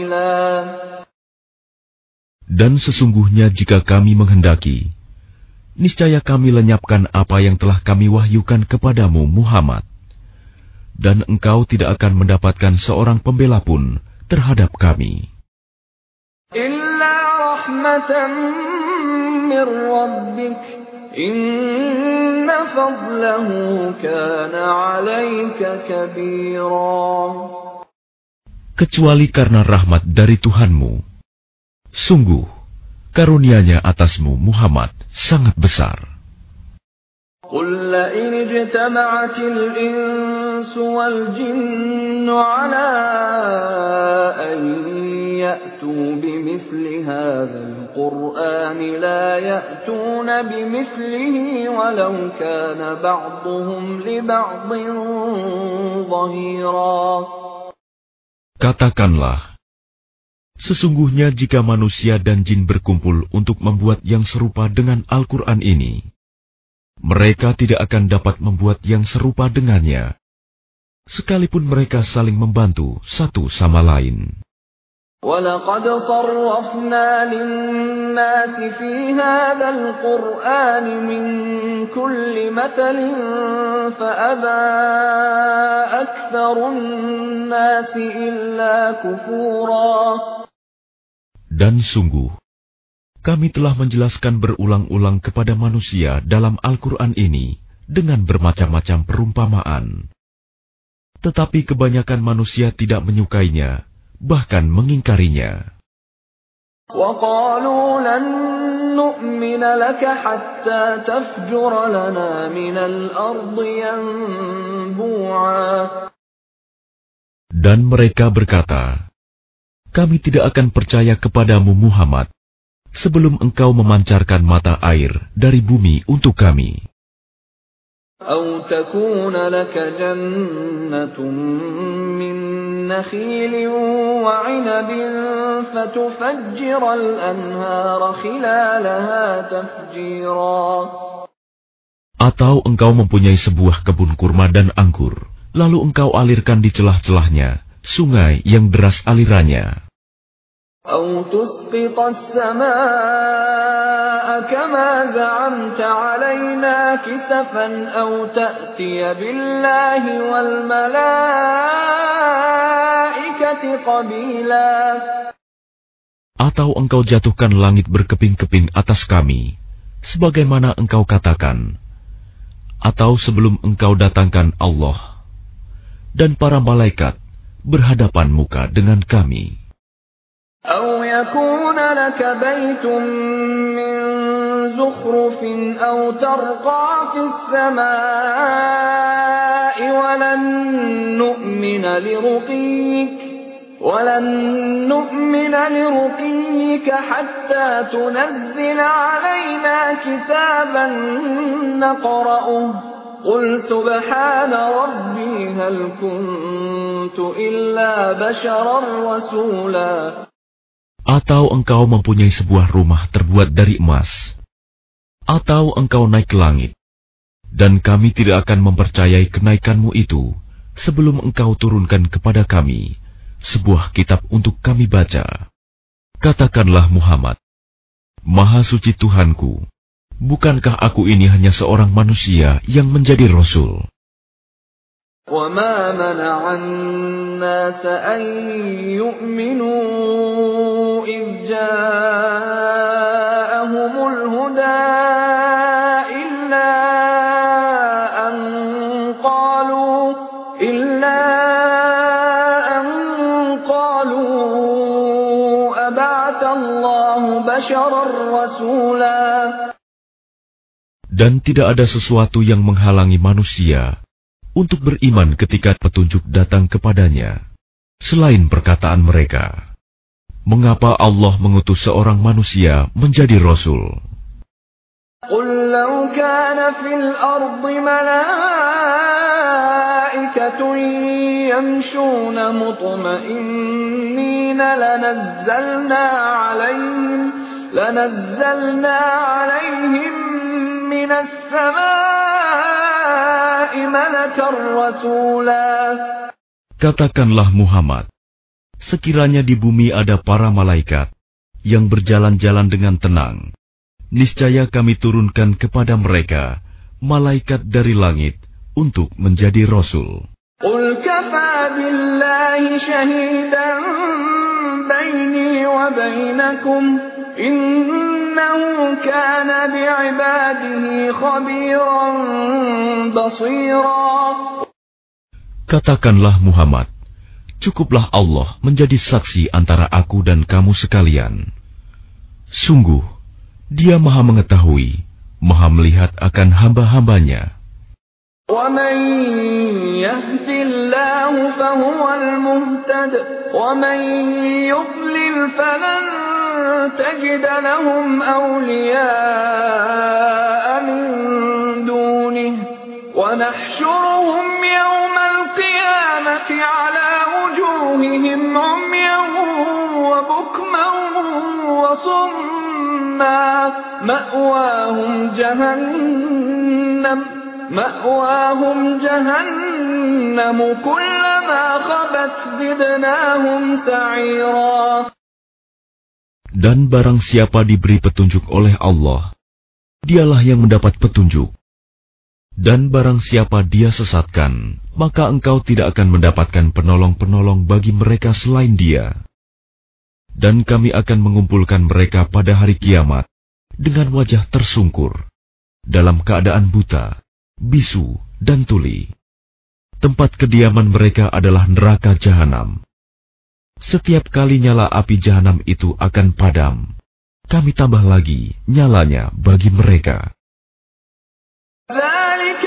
S2: وَكِيلًا.
S1: Dan sesungguhnya jika kami menghendaki, niscaya kami lenyapkan apa yang telah kami wahyukan kepadamu Muhammad, dan engkau tidak akan mendapatkan seorang pembela pun terhadap kami.
S2: Illa rahmatan min rabbik, inna fadlahu kana 'alaika kabira.
S1: Kecuali karena rahmat dari Tuhanmu, sungguh karunia-Nya atasmu Muhammad sangat besar.
S2: Qul la in ijtama'atil insu wal jinnu 'ala an ya'tu bimithli hadzal qur'ani la ya'tuna bimithlihi walau kana ba'dhuhum li ba'dhin dhahira.
S1: Katakanlah, sesungguhnya jika manusia dan jin berkumpul untuk membuat yang serupa dengan Al-Quran ini, mereka tidak akan dapat membuat yang serupa dengannya, sekalipun mereka saling membantu satu sama lain.
S2: وَلَقَدْ صَرَّفْنَا لِلنَّاسِ فِي هَذَا الْقُرْآنِ مِنْ كُلِّ مَثَلٍ فَأَبَى أَكْثَرُ النَّاسِ إِلَّا كُفُورًا.
S1: Dan sungguh, kami telah menjelaskan berulang-ulang kepada manusia dalam Al-Quran ini dengan bermacam-macam perumpamaan. Tetapi kebanyakan manusia tidak menyukainya, bahkan mengingkarinya.
S2: وَقَالُوا لَن نُّؤْمِنَ لَكَ حَتَّى تَفْجُرَ لَنَا مِنَ الْأَرْضِ يَنبُوعًا.
S1: Dan mereka berkata, kami tidak akan percaya kepadamu Muhammad sebelum engkau memancarkan mata air dari bumi untuk kami.
S2: أَوْ تَكُونَ لَكَ جَنَّةٌ مِّن نَّخِيلٍ وَعِنَبٍ فَتُفَجِّرَ الْأَنْهَارَ خِلَالَهَا تَفْجِيرًا.
S1: Atau engkau mempunyai sebuah kebun kurma dan anggur, lalu engkau alirkan di celah-celahnya sungai yang deras alirannya.
S2: أَوْ تُسْقِطَ السَّمَاءَ كَمَا زَعَمْتَ عَلَيْنَا كِسَفًا أَوْ تَأْتِيَ بِاللَّهِ وَالْمَلَائِكَةِ قَبِيلًا.
S1: Atau engkau jatuhkan langit berkeping-keping atas kami, sebagaimana engkau katakan, atau sebelum engkau datangkan Allah dan para malaikat berhadapan muka dengan kami.
S2: أَوْ يَكُونَ لَكَ بَيْتٌ مِّن زُخْرُفٍ أَوْ تَرْقَىٰ فِي السَّمَاءِ وَلَن نُّؤْمِنَ لِرُقِيِّكَ وَلَن نُّؤْمِنَ لِرُقِيِّكَ حَتَّىٰ تُنَزِّلَ عَلَيْنَا كِتَابًا نَّقْرَؤُهُ قُلْ سُبْحَانَ رَبِّي هَلْ كُنتُ إِلَّا بَشَرًا رَّسُولًا.
S1: Atau engkau mempunyai sebuah rumah terbuat dari emas, atau engkau naik ke langit, dan kami tidak akan mempercayai kenaikanmu itu sebelum engkau turunkan kepada kami sebuah kitab untuk kami baca. Katakanlah Muhammad, Maha Suci Tuhanku, bukankah aku ini hanya seorang manusia yang menjadi Rasul?
S2: وَمَا مَنَعَ النَّاسَ أَن يُؤْمِنُوا إِذْ جَاءَهُمُ الْهُدَىٰ إِلَّا أَن قَالُوا إِلَّا أَن قَالُوا أَبَعَثَ اللَّهُ بَشَرًا رَّسُولًا.
S1: Dan tidak ada sesuatu yang menghalangi manusia untuk beriman ketika petunjuk datang kepadanya, selain perkataan mereka, mengapa Allah mengutus seorang manusia menjadi Rasul?
S2: قُلْ لَوْ كَانَ فِي الْأَرْضِ مَلَائِكَةٌ يَمْشُونَ مُطْمَئِنِّينَ لَنَزَّلْنَا عَلَيْهِمْ لَنَزَّلْنَا عَلَيْهِمْ مِنَ السَّمَاءِ مَلَكًا رَّسُولًا.
S1: Katakanlah Muhammad, sekiranya di bumi ada para malaikat yang berjalan-jalan dengan tenang, niscaya kami turunkan kepada mereka malaikat dari langit untuk menjadi rasul.
S2: Qul kafa billahi shahidan baini wa bainakum innahu kana bi'ibadihi khabiran basira.
S1: Katakanlah Muhammad, cukuplah Allah menjadi saksi antara aku dan kamu sekalian. Sungguh, Dia Maha mengetahui, Maha melihat akan hamba-hambanya.
S2: وَمَن يَهْدِ اللَّهُ فَهُوَ الْمُهْتَدِ وَمَن يُضْلِلْ فَلَن تَجِدَ لَهُمْ أَوْلِيَاءَ مِن دُونِهِ وَنَحْشُرُهُمْ يَوْمَ الْقِيَامَةِ عَلَى وُجُوهِهِمْ عُمْيًا وَبُكْمًا وَصُمًّا مَأْوَاهُمْ جَهَنَّمُ مَأْوَاهُمْ جَهَنَّمُ كُلَّمَا خَبَتْ زِدْنَاهُمْ سَعِيرًا.
S1: Dan barang siapa diberi petunjuk oleh Allah, dialah yang mendapat petunjuk. Dan barang siapa Dia sesatkan, maka engkau tidak akan mendapatkan penolong-penolong bagi mereka selain Dia. Dan kami akan mengumpulkan mereka pada hari kiamat dengan wajah tersungkur, dalam keadaan buta, bisu, dan tuli. Tempat kediaman mereka adalah neraka jahanam. Setiap kali nyala api jahanam itu akan padam, kami tambah lagi nyalanya bagi mereka.
S2: ذَلِكَ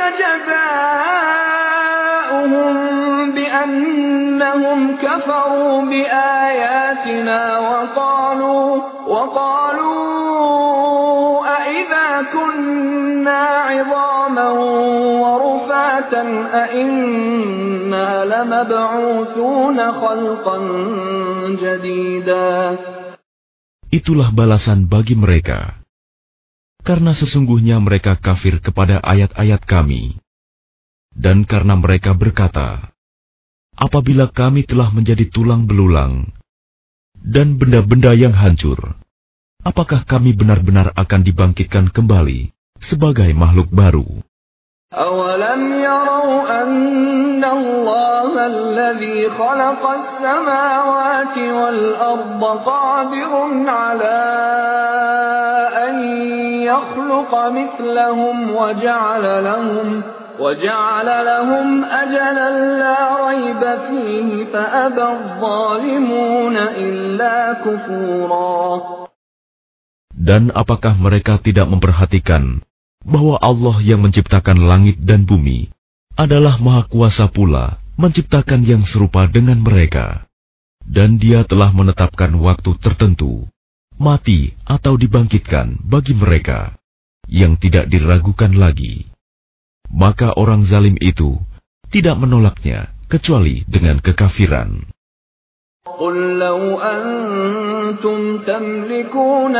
S2: جَزَاؤُهُم بِأَنَّهُمْ كَفَرُوا بِآيَاتِنَا وَقَالُوا وَقَالُوا أَإِذَا كُنَّا عِظَامًا وَرُفَاتًا أَإِنَّا لَمَبْعُوثُونَ خَلْقًا جَدِيدًا.
S1: Itulah balasan bagi mereka. Karena sesungguhnya mereka kafir kepada ayat-ayat kami. Dan karena mereka berkata, apabila kami telah menjadi tulang belulang dan benda-benda yang hancur, apakah kami benar-benar akan dibangkitkan kembali sebagai makhluk baru?
S2: أَوَلَمْ يَرَوْا أَنَّ اللَّهَ الَّذِي خَلَقَ السَّمَاوَاتِ وَالْأَرْضَ قَادِرٌ عَلَىٰ أَن يَخْلُقَ مِثْلَهُمْ وَجَعَلَ لَهُمْ وَجَعَلَ لَهُمْ أَجَلًا لَّا رَيْبَ فِيهِ فَأَبَى الظَّالِمُونَ إِلَّا كُفُورًا.
S1: Dan apakah mereka tidak memperhatikan bahwa Allah yang menciptakan langit dan bumi adalah Maha Kuasa pula menciptakan yang serupa dengan mereka, dan Dia telah menetapkan waktu tertentu, mati atau dibangkitkan bagi mereka, yang tidak diragukan lagi. Maka orang zalim itu tidak menolaknya kecuali dengan kekafiran.
S2: قُل لَّوْ أَنتُمْ تَمْلِكُونَ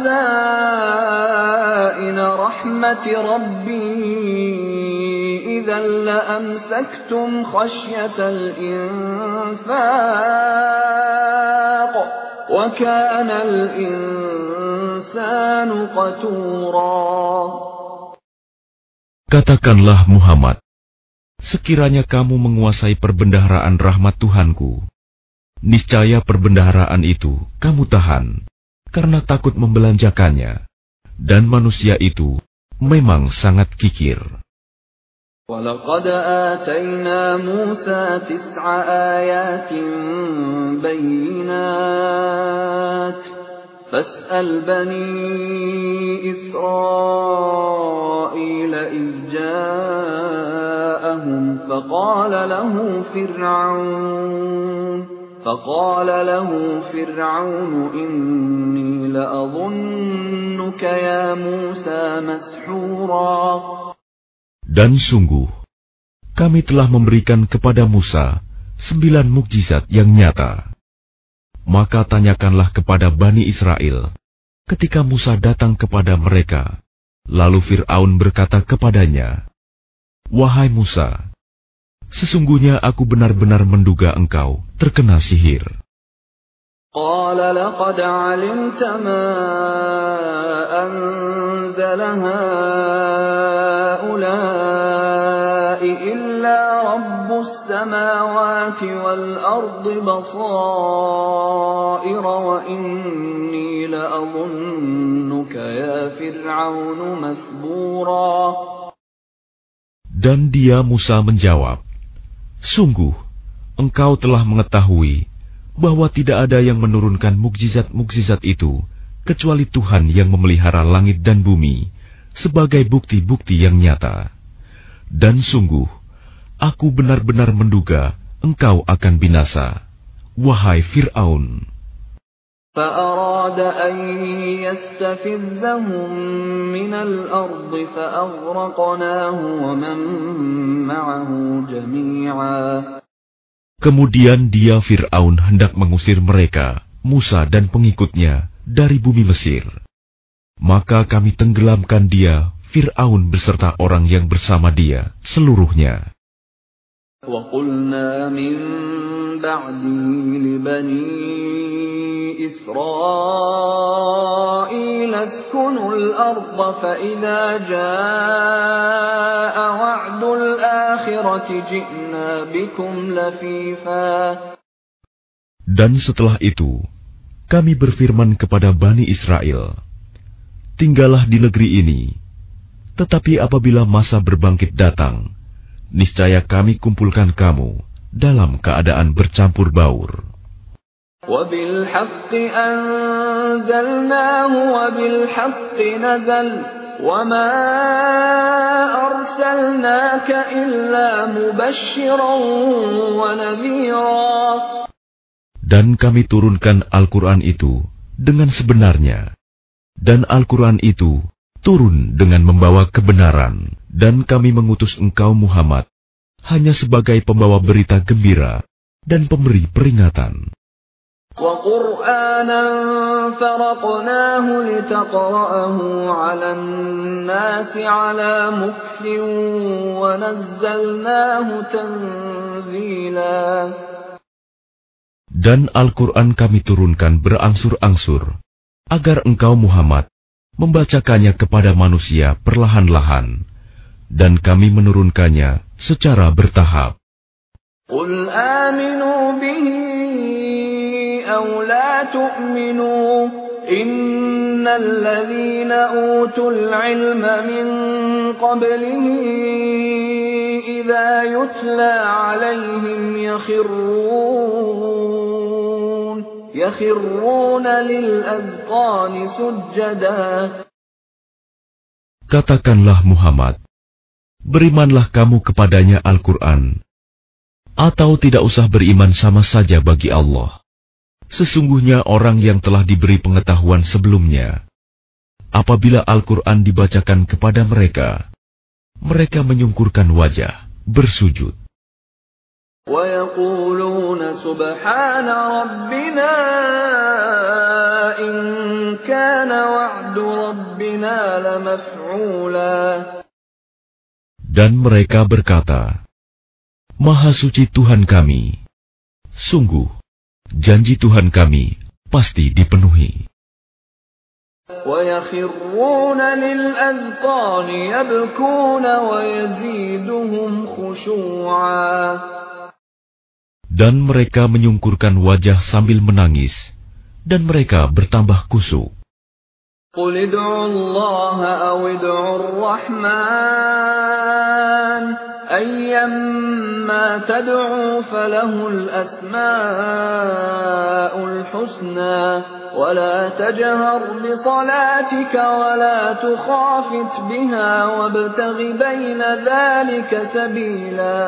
S2: خَزَائِنَ رَحْمَةِ رَبِّي إِذًا لَّأَمْسَكْتُمْ خَشْيَةَ الْإِنفَاقِ وَكَانَ الْإِنسَانُ قَتُورًا.
S1: Katakanlah Muhammad, sekiranya kamu menguasai perbendaharaan rahmat Tuhanku, niscaya perbendaharaan itu kamu tahan, karena takut membelanjakannya, dan manusia itu memang sangat kikir.
S2: وَلَقَدْ آتَيْنَا مُوسَى تِسْعَ آيَاتٍ بَيِّنَاتٍ فَاسْأَلْ بَنِي إِسْرَائِيلَ إِذْ جَاءَهُمْ فَقَالَ لَهُ فِرْعَوْنُ فَقَالَ لَهُ فِرْعَوْنُ إِنِّي لَأَظُنُّكَ يَا مُوسَى مَسْحُورًا.
S1: Dan sungguh, kami telah memberikan kepada Musa sembilan mukjizat yang nyata. Maka tanyakanlah kepada Bani Israel, ketika Musa datang kepada mereka, lalu Fir'aun berkata kepadanya, "Wahai Musa, sesungguhnya aku benar-benar menduga engkau terkena sihir."
S2: قال لقد علمت ما أنزل هؤلاء إلا رب السماوات والأرض بصائر وإني لأظنك يا فرعون مثبورا.
S1: Dan dia Musa menjawab, sungguh engkau telah mengetahui bahwa tidak ada yang menurunkan mukjizat-mukjizat itu kecuali Tuhan yang memelihara langit dan bumi sebagai bukti-bukti yang nyata. Dan sungguh, aku benar-benar menduga engkau akan binasa, wahai Fir'aun.
S2: فأراد أن يستفزهم من الأرض فأغرقناه ومن معه جميعا.
S1: Kemudian dia Fir'aun hendak mengusir mereka, Musa dan pengikutnya, dari bumi Mesir. Maka kami tenggelamkan dia, Fir'aun beserta orang yang bersama dia, seluruhnya.
S2: وَقُلْنَا مِنْ بَعْدِهِ لِبَنِي إِسْرَائِيلَ اسْكُنُوا الْأَرْضَ فَإِذَا جَاءَ وَعْدُ الْآخِرَةِ جِئْنَا بِكُمْ لَفِيفًا.
S1: Dan setelah itu, kami berfirman kepada Bani Israel, tinggallah di negeri ini, tetapi apabila masa berbangkit datang, niscaya kami kumpulkan kamu dalam keadaan bercampur baur.
S2: وَبِالْحَقِّ أَنزَلْنَاهُ وَبِالْحَقِّ نَزَلَ وَمَا أَرْسَلْنَاكَ إِلَّا مُبَشِّرًا وَنَذِيرًا.
S1: Dan kami turunkan Al-Quran itu dengan sebenarnya. Dan Al-Quran itu turun dengan membawa kebenaran. Dan kami mengutus engkau Muhammad hanya sebagai pembawa berita gembira dan pemberi peringatan.
S2: وَقُرْآنًا فَرَقْنَاهُ لِتَقْرَأَهُ عَلَى النَّاسِ عَلَى مُكْثٍ وَنَزَّلْنَاهُ تَنزِيلًا.
S1: Dan Al-Quran kami turunkan berangsur-angsur, agar engkau Muhammad membacakannya kepada manusia perlahan-lahan, dan kami menurunkannya secara bertahap.
S2: قُلْ آمِنُوا بِهِ أَوْ لَا تُؤْمِنُوا إِنَّ الَّذِينَ أُوتُوا الْعِلْمَ مِنْ قَبْلِهِ إِذَا يُتْلَى عَلَيْهِمْ يَخِرُّونَ يَخِرُّونَ لِلْأَذْقَانِ سُجَّدًا.
S1: Katakanlah Muhammad, berimanlah kamu kepadanya Al-Quran, atau tidak usah beriman sama saja bagi Allah. Sesungguhnya orang yang telah diberi pengetahuan sebelumnya, apabila Al-Quran dibacakan kepada mereka, mereka menyungkurkan wajah, bersujud.
S2: وَيَقُولُونَ سُبْحَانَ رَبِّنَا إِنْ كَانَ وَعْدُ رَبِّنَا لَمَفْعُولًا.
S1: Dan mereka berkata, Maha suci Tuhan kami, sungguh, janji Tuhan kami pasti dipenuhi.
S2: وَيَخِرُّونَ لِلْأَذْقَانِ يَبْكُونَ وَيَزِيدُهُمْ خُشُوعًا.
S1: Dan mereka menyungkurkan wajah sambil menangis, dan mereka bertambah khusyuk.
S2: قُلِ ادْعُوا اللَّهَ أَوِ ادْعُوا الرَّحْمَنَ أَيَّمَّا تَدْعُوا فَلَهُ الْأَسْمَاءُ الْحُسْنَى وَلَا تَجْهَرْ بِصَلَاتِكَ وَلَا تُخَافِتْ بِهَا وَابْتَغِ بَيْنَ ذَلِكَ سَبِيلًا.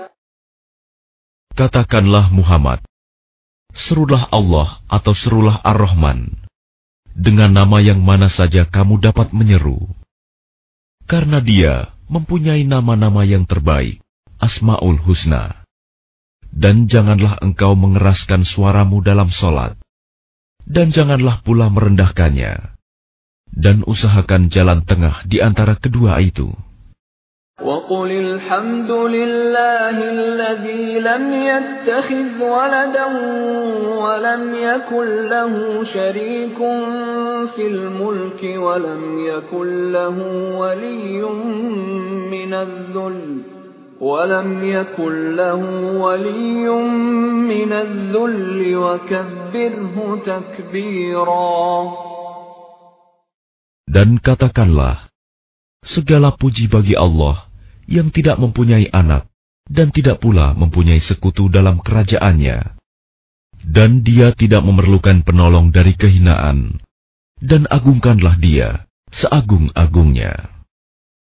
S1: Katakanlah Muhammad, serulah Allah atau serulah Ar-Rahman, dengan nama yang mana saja kamu dapat menyeru. Karena dia mempunyai nama-nama yang terbaik, Asma'ul Husna. Dan janganlah engkau mengeraskan suaramu dalam solat, dan janganlah pula merendahkannya. Dan usahakan jalan tengah di antara kedua itu.
S2: وَقُلِ الْحَمْدُ لِلَّهِ الَّذِي لَمْ يَتَّخِذْ وَلَدًا وَلَمْ يَكُنْ لَهُ شَرِيكٌ فِي الْمُلْكِ وَلَمْ يَكُنْ لَهُ وَلِيٌّ مِّنَ الذُّلِّ وَلَمْ يَكُنْ لَهُ وَلِيٌّ مِّنَ الذُّلِّ وَكَبِّرْهُ تَكْبِيرًا.
S1: Dan katakanlah, segala puji bagi Allah yang tidak mempunyai anak dan tidak pula mempunyai sekutu dalam kerajaannya. Dan dia tidak memerlukan penolong dari kehinaan. Dan agungkanlah dia seagung-agungnya.